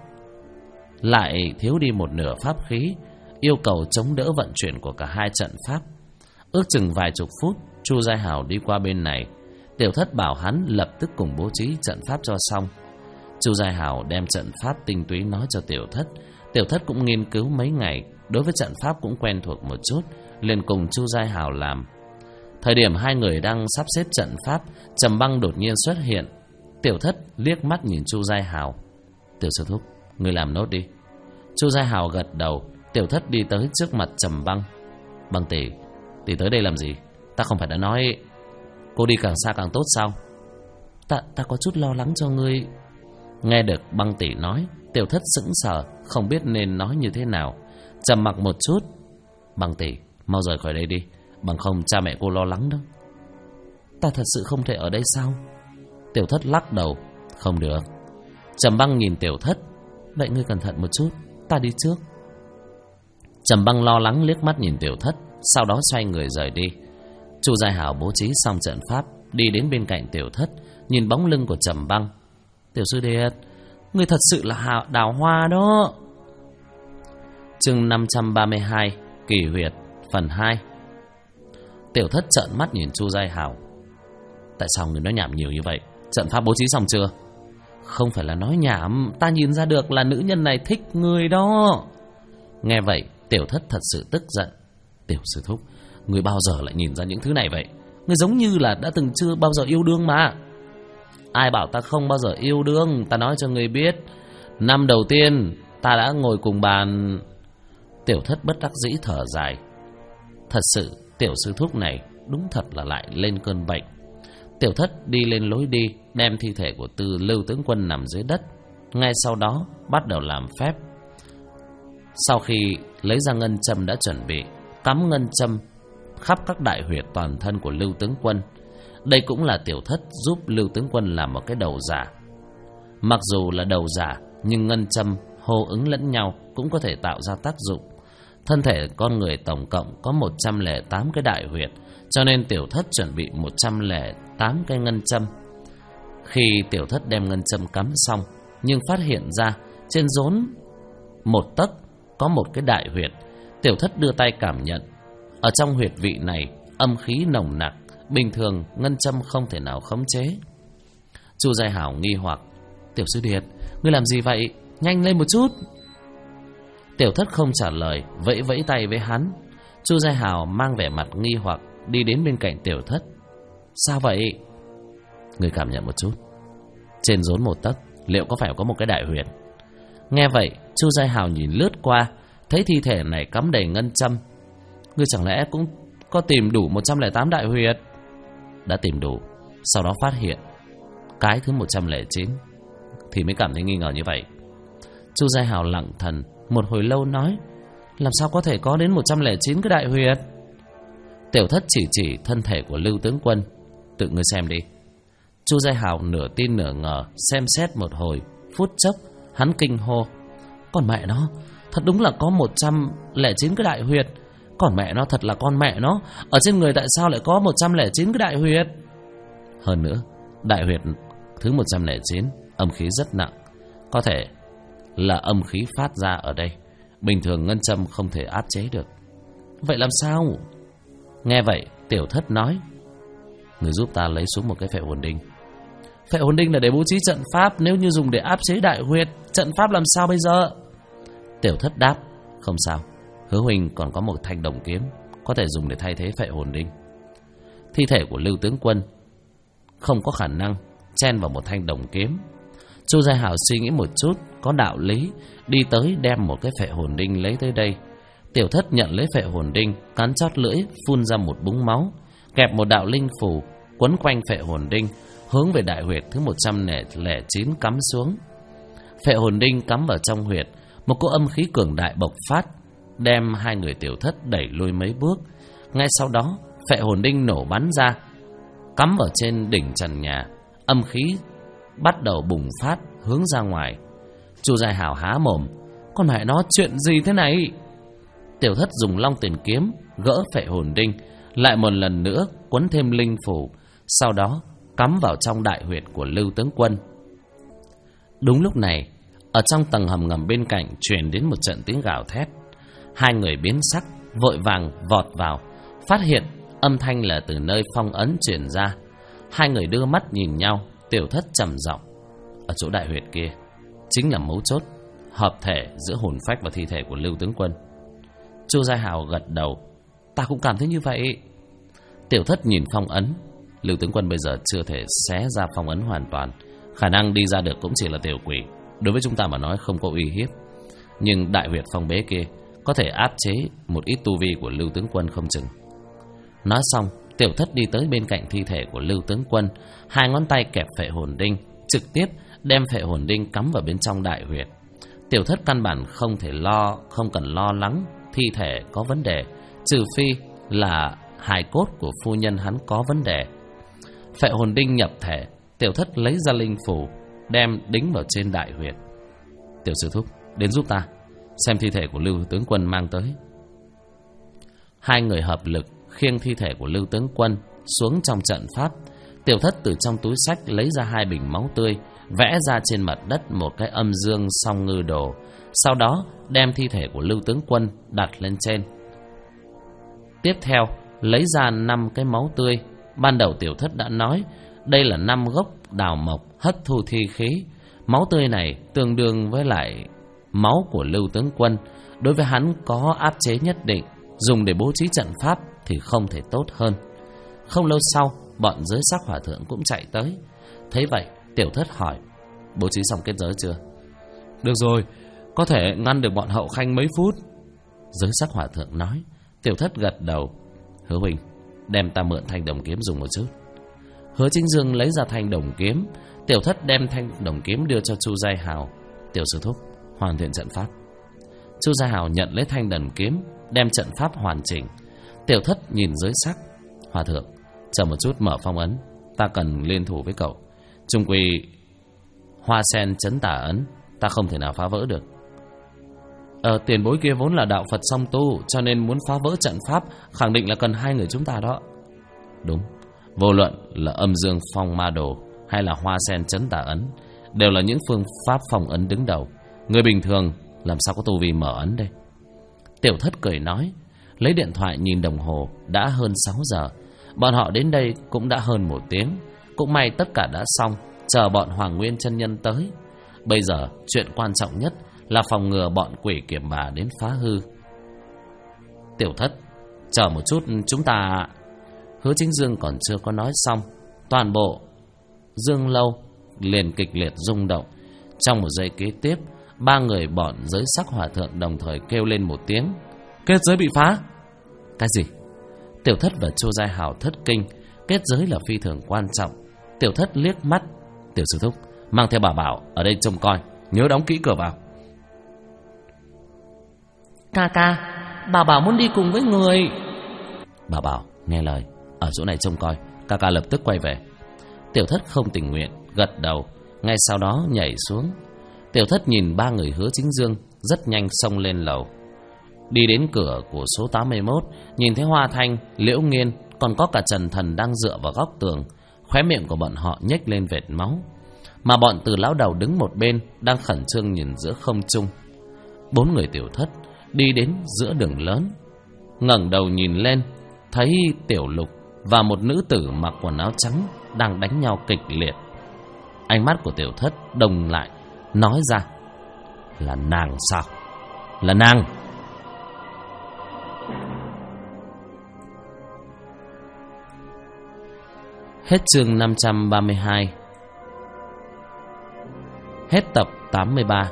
lại thiếu đi một nửa pháp khí, yêu cầu chống đỡ vận chuyển của cả 2 trận pháp. Ước chừng vài chục phút, Chu Giai Hảo đi qua bên này. Tiểu thất bảo hắn lập tức cùng bố trí trận pháp cho xong. Chu Giai Hảo đem trận pháp tinh túy nói cho tiểu thất. Tiểu thất cũng nghiên cứu mấy ngày, đối với trận pháp cũng quen thuộc một chút, liền cùng Chu Giai Hảo làm. Thời điểm 2 người đang sắp xếp trận pháp, Trầm Băng đột nhiên xuất hiện. Tiểu thất liếc mắt nhìn Chu Giai Hảo. Tiểu sư thúc, người làm nốt đi. Chu Giai Hảo gật đầu. Tiểu thất đi tới trước mặt Trầm Băng. Băng tỷ, tỷ tới đây làm gì? Ta không phải đã nói cô đi càng xa càng tốt sao? Ta có chút lo lắng cho ngươi. Nghe được Băng tỷ nói, Tiểu Thất sững sờ, không biết nên nói như thế nào. Trầm mặc một chút. Băng tỷ, mau rời khỏi đây đi, bằng không cha mẹ cô lo lắng đó. Ta thật sự không thể ở đây sao? Tiểu Thất lắc đầu. Không được. Trầm Băng nhìn Tiểu Thất. Vậy ngươi cẩn thận một chút, ta đi trước. Trầm Băng lo lắng liếc mắt nhìn Tiểu Thất, sau đó xoay người rời đi. Chu Giai Hảo bố trí xong trận pháp, đi đến bên cạnh Tiểu Thất, nhìn bóng lưng của Trầm Băng. Tiểu sư điệt, ngươi thật sự là đào hoa đó. Chương 532, Kỳ huyệt, phần 2. Tiểu Thất trợn mắt nhìn Chu Giai Hảo. Tại sao người nói nhảm nhiều như vậy? Trận pháp bố trí xong chưa? Không phải là nói nhảm, ta nhìn ra được là nữ nhân này thích người đó. Nghe vậy, Tiểu Thất thật sự tức giận. Tiểu sư thúc, người bao giờ lại nhìn ra những thứ này vậy? Người giống như là đã từng chưa bao giờ yêu đương mà. Ai bảo ta không bao giờ yêu đương? Ta nói cho người biết, năm đầu tiên ta đã ngồi cùng bàn. Tiểu Thất bất đắc dĩ thở dài. Thật sự Tiểu sư thúc này đúng thật là lại lên cơn bệnh. Tiểu Thất đi lên lối đi, đem thi thể của Lưu tướng quân nằm dưới đất. Ngay sau đó bắt đầu làm phép. Sau khi lấy ra ngân châm đã chuẩn bị, cắm ngân châm khắp các đại huyệt toàn thân của Lưu tướng quân. Đây cũng là Tiểu Thất giúp Lưu tướng quân làm một cái đầu giả. Mặc dù là đầu giả, nhưng ngân châm hô ứng lẫn nhau cũng có thể tạo ra tác dụng. Thân thể con người tổng cộng có 108 cái đại huyệt, cho nên Tiểu Thất chuẩn bị 108 cái ngân châm. Khi Tiểu Thất đem ngân châm cắm xong, nhưng phát hiện ra trên rốn 1 tấc có một cái đại huyệt. Tiểu Thất đưa tay cảm nhận. Ở trong huyệt vị này âm khí nồng nặc, bình thường ngân châm không thể nào khống chế. Chu Giai Hảo nghi hoặc. Tiểu sư điệt, ngươi làm gì vậy? Nhanh lên một chút. Tiểu Thất không trả lời, vẫy vẫy tay với hắn. Chu Giai Hảo mang vẻ mặt nghi hoặc đi đến bên cạnh Tiểu Thất. Sao vậy? Ngươi cảm nhận một chút. Trên rốn 1 tấc liệu có phải có một cái đại huyệt? Nghe vậy, Chu Giai Hảo nhìn lướt qua, thấy thi thể này cắm đầy ngân châm. Ngươi chẳng lẽ cũng có tìm đủ 108 đại huyệt? Đã tìm đủ, sau đó phát hiện cái thứ 109 thì mới cảm thấy nghi ngờ như vậy. Chu Giai Hảo lặng thần một hồi lâu nói. Làm sao có thể có đến 109 cái đại huyệt? Tiểu Thất chỉ thân thể của Lưu tướng quân. Tự ngươi xem đi. Chu Giai Hảo nửa tin nửa ngờ xem xét một hồi. Phút chốc hắn kinh hô. Còn mẹ nó, thật đúng là có 109 cái đại huyệt. Còn mẹ nó, thật là con mẹ nó, ở trên người tại sao lại có 109 cái đại huyệt? Hơn nữa, đại huyệt thứ 109 âm khí rất nặng, có thể là âm khí phát ra ở đây, bình thường ngân châm không thể áp chế được. Vậy làm sao? Nghe vậy, Tiểu Thất nói. Người giúp ta lấy xuống một cái phệ hồn đinh. Phệ hồn đinh là để bố trí trận pháp, nếu như dùng để áp chế đại huyệt, trận pháp làm sao bây giờ? Tiểu Thất đáp. Không sao, Hứa huynh còn có một thanh đồng kiếm, có thể dùng để thay thế phệ hồn đinh. Thi thể của Lưu tướng quân không có khả năng chen vào một thanh đồng kiếm. Chu Giai Hảo suy nghĩ một chút, có đạo lý, đi tới đem một cái phệ hồn đinh lấy tới đây. Tiểu Thất nhận lấy phệ hồn đinh, cắn chót lưỡi, phun ra một búng máu, kẹp một đạo linh phù quấn quanh phệ hồn đinh, hướng về đại huyệt thứ 109 cắm xuống. Phệ hồn đinh cắm vào trong huyệt, một cỗ âm khí cường đại bộc phát, đem hai người Tiểu Thất đẩy lùi mấy bước. Ngay sau đó, phệ hồn đinh nổ bắn ra, cắm vào trên đỉnh trần nhà. Âm khí bắt đầu bùng phát hướng ra ngoài. Chu Giai Hảo há mồm. Con mẹ nó, chuyện gì thế này? Tiểu Thất dùng long tiền kiếm gỡ phệ hồn đinh, lại một lần nữa quấn thêm linh phủ, sau đó cắm vào trong đại huyệt của Lưu tướng quân. Đúng lúc này, ở trong tầng hầm ngầm bên cạnh truyền đến một trận tiếng gào thét. Hai người biến sắc, vội vàng vọt vào, phát hiện âm thanh là từ nơi phong ấn truyền ra. Hai người đưa mắt nhìn nhau. Tiểu Thất trầm giọng. Ở chỗ đại huyệt kia chính là mấu chốt, hợp thể giữa hồn phách và thi thể của Lưu tướng quân. Chu Giai Hảo gật đầu. Ta cũng cảm thấy như vậy. Tiểu Thất nhìn phong ấn. Lưu tướng quân bây giờ chưa thể xé ra phong ấn hoàn toàn, khả năng đi ra được cũng chỉ là tiểu quỷ. Đối với chúng ta mà nói không có uy hiếp, nhưng đại huyệt phong bế kia có thể áp chế một ít tu vi của Lưu tướng quân không chừng. Nói xong, Tiểu Thất đi tới bên cạnh thi thể của Lưu tướng quân, hai ngón tay kẹp phệ hồn đinh, trực tiếp đem phệ hồn đinh cắm vào bên trong đại huyệt. Tiểu Thất căn bản không cần lo lắng thi thể có vấn đề, trừ phi là hài cốt của phu nhân hắn có vấn đề. Phệ hồn đinh nhập thể, Tiểu Thất lấy ra linh phù, đem đính vào trên đại huyệt. Tiểu sư thúc, đến giúp ta xem thi thể của Lưu tướng quân mang tới. Hai người hợp lực khiêng thi thể của Lưu tướng quân xuống trong trận pháp. Tiểu Thất từ trong túi xách lấy ra 2 bình máu tươi, vẽ ra trên mặt đất một cái âm dương song ngư đồ, sau đó đem thi thể của Lưu tướng quân đặt lên trên. Tiếp theo lấy ra 5 cái máu tươi. Ban đầu Tiểu Thất đã nói đây là 5 gốc đào mộc hấp thu thi khí. Máu tươi này tương đương với lại máu của Lưu tướng quân, đối với hắn có áp chế nhất định, dùng để bố trí trận pháp thì không thể tốt hơn. Không lâu sau, bọn giới sắc hòa thượng cũng chạy tới. Thấy vậy, Tiểu Thất hỏi: bố trí xong kết giới chưa? Được rồi, có thể ngăn được bọn hậu khanh mấy phút. Giới sắc hòa thượng nói. Tiểu Thất gật đầu: Hứa huynh, đem ta mượn thanh đồng kiếm dùng một chút. Hứa Chính Dương lấy ra thanh đồng kiếm. Tiểu Thất đem thanh đồng kiếm đưa cho Chu Giai Hào. Tiểu sư thúc, hoàn thiện trận pháp. Chu Giai Hào nhận lấy thanh đồng kiếm, đem trận pháp hoàn chỉnh. Tiểu Thất nhìn giới sắc: hòa thượng, chờ một chút mở phong ấn, ta cần liên thủ với cậu. Chung quy hoa sen chấn tả ấn, ta không thể nào phá vỡ được. Tiền bối kia vốn là đạo Phật song tu, cho nên muốn phá vỡ trận pháp khẳng định là cần 2 người chúng ta đó. Đúng, vô luận là âm dương phong ma đồ hay là hoa sen chấn tả ấn đều là những phương pháp phong ấn đứng đầu. Người bình thường làm sao có tu vi mở ấn đây? Tiểu Thất cười nói. Lấy điện thoại nhìn đồng hồ, đã hơn 6 giờ. Bọn họ đến đây cũng đã hơn 1 tiếng. Cũng may tất cả đã xong, chờ bọn Hoàng Nguyên chân nhân tới. Bây giờ chuyện quan trọng nhất là phòng ngừa bọn quỷ kiểm bà đến phá hư. Tiểu Thất, chờ một chút, chúng ta... Hứa Chính Dương còn chưa có nói xong, toàn bộ Dương Lâu liền kịch liệt rung động. Trong một giây kế tiếp, 3 người bọn giới sắc hòa thượng đồng thời kêu lên một tiếng: kết giới bị phá! Cái gì? Tiểu Thất và Chu Giai Hào thất kinh. Kết giới là phi thường quan trọng. Tiểu Thất liếc mắt: Tiểu sư thúc, mang theo bà Bảo ở đây trông coi, nhớ đóng kỹ cửa vào. Ca ca, bà Bảo muốn đi cùng với người. Bà Bảo nghe lời, ở chỗ này trông coi, ca ca lập tức quay về. Tiểu Thất không tình nguyện, gật đầu, ngay sau đó nhảy xuống. Tiểu Thất nhìn 3 người Hứa Chính Dương rất nhanh xông lên lầu. Đi đến cửa của số 81, nhìn thấy Hoa Thanh, Liễu Nghiên, còn có cả Trần Thần đang dựa vào góc tường. Khóe miệng của bọn họ nhếch lên vệt máu. Mà bọn Từ lão đầu đứng một bên, đang khẩn trương nhìn giữa không trung. 4 người Tiểu Thất đi đến giữa đường lớn, ngẩng đầu nhìn lên, thấy Tiểu Lục và một nữ tử mặc quần áo trắng đang đánh nhau kịch liệt. Ánh mắt của Tiểu Thất đồng lại, nói ra: là nàng sao? Là nàng! Hết chương 532. Hết tập 83.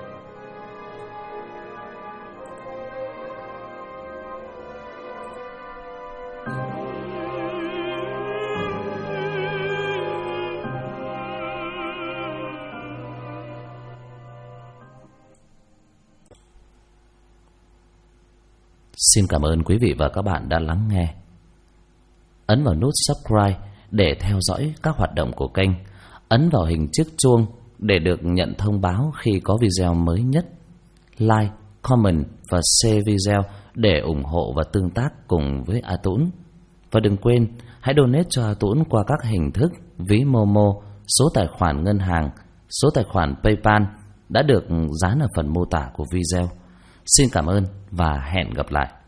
Xin cảm ơn quý vị và các bạn đã lắng nghe. Ấn vào nút subscribe để theo dõi các hoạt động của kênh. Ấn vào hình chiếc chuông để được nhận thông báo khi có video mới nhất. Like, comment và share video để ủng hộ và tương tác cùng với A Tũng. Và đừng quên, hãy donate cho A Tũng qua các hình thức ví Momo, số tài khoản ngân hàng, số tài khoản PayPal đã được dán ở phần mô tả của video. Xin cảm ơn và hẹn gặp lại.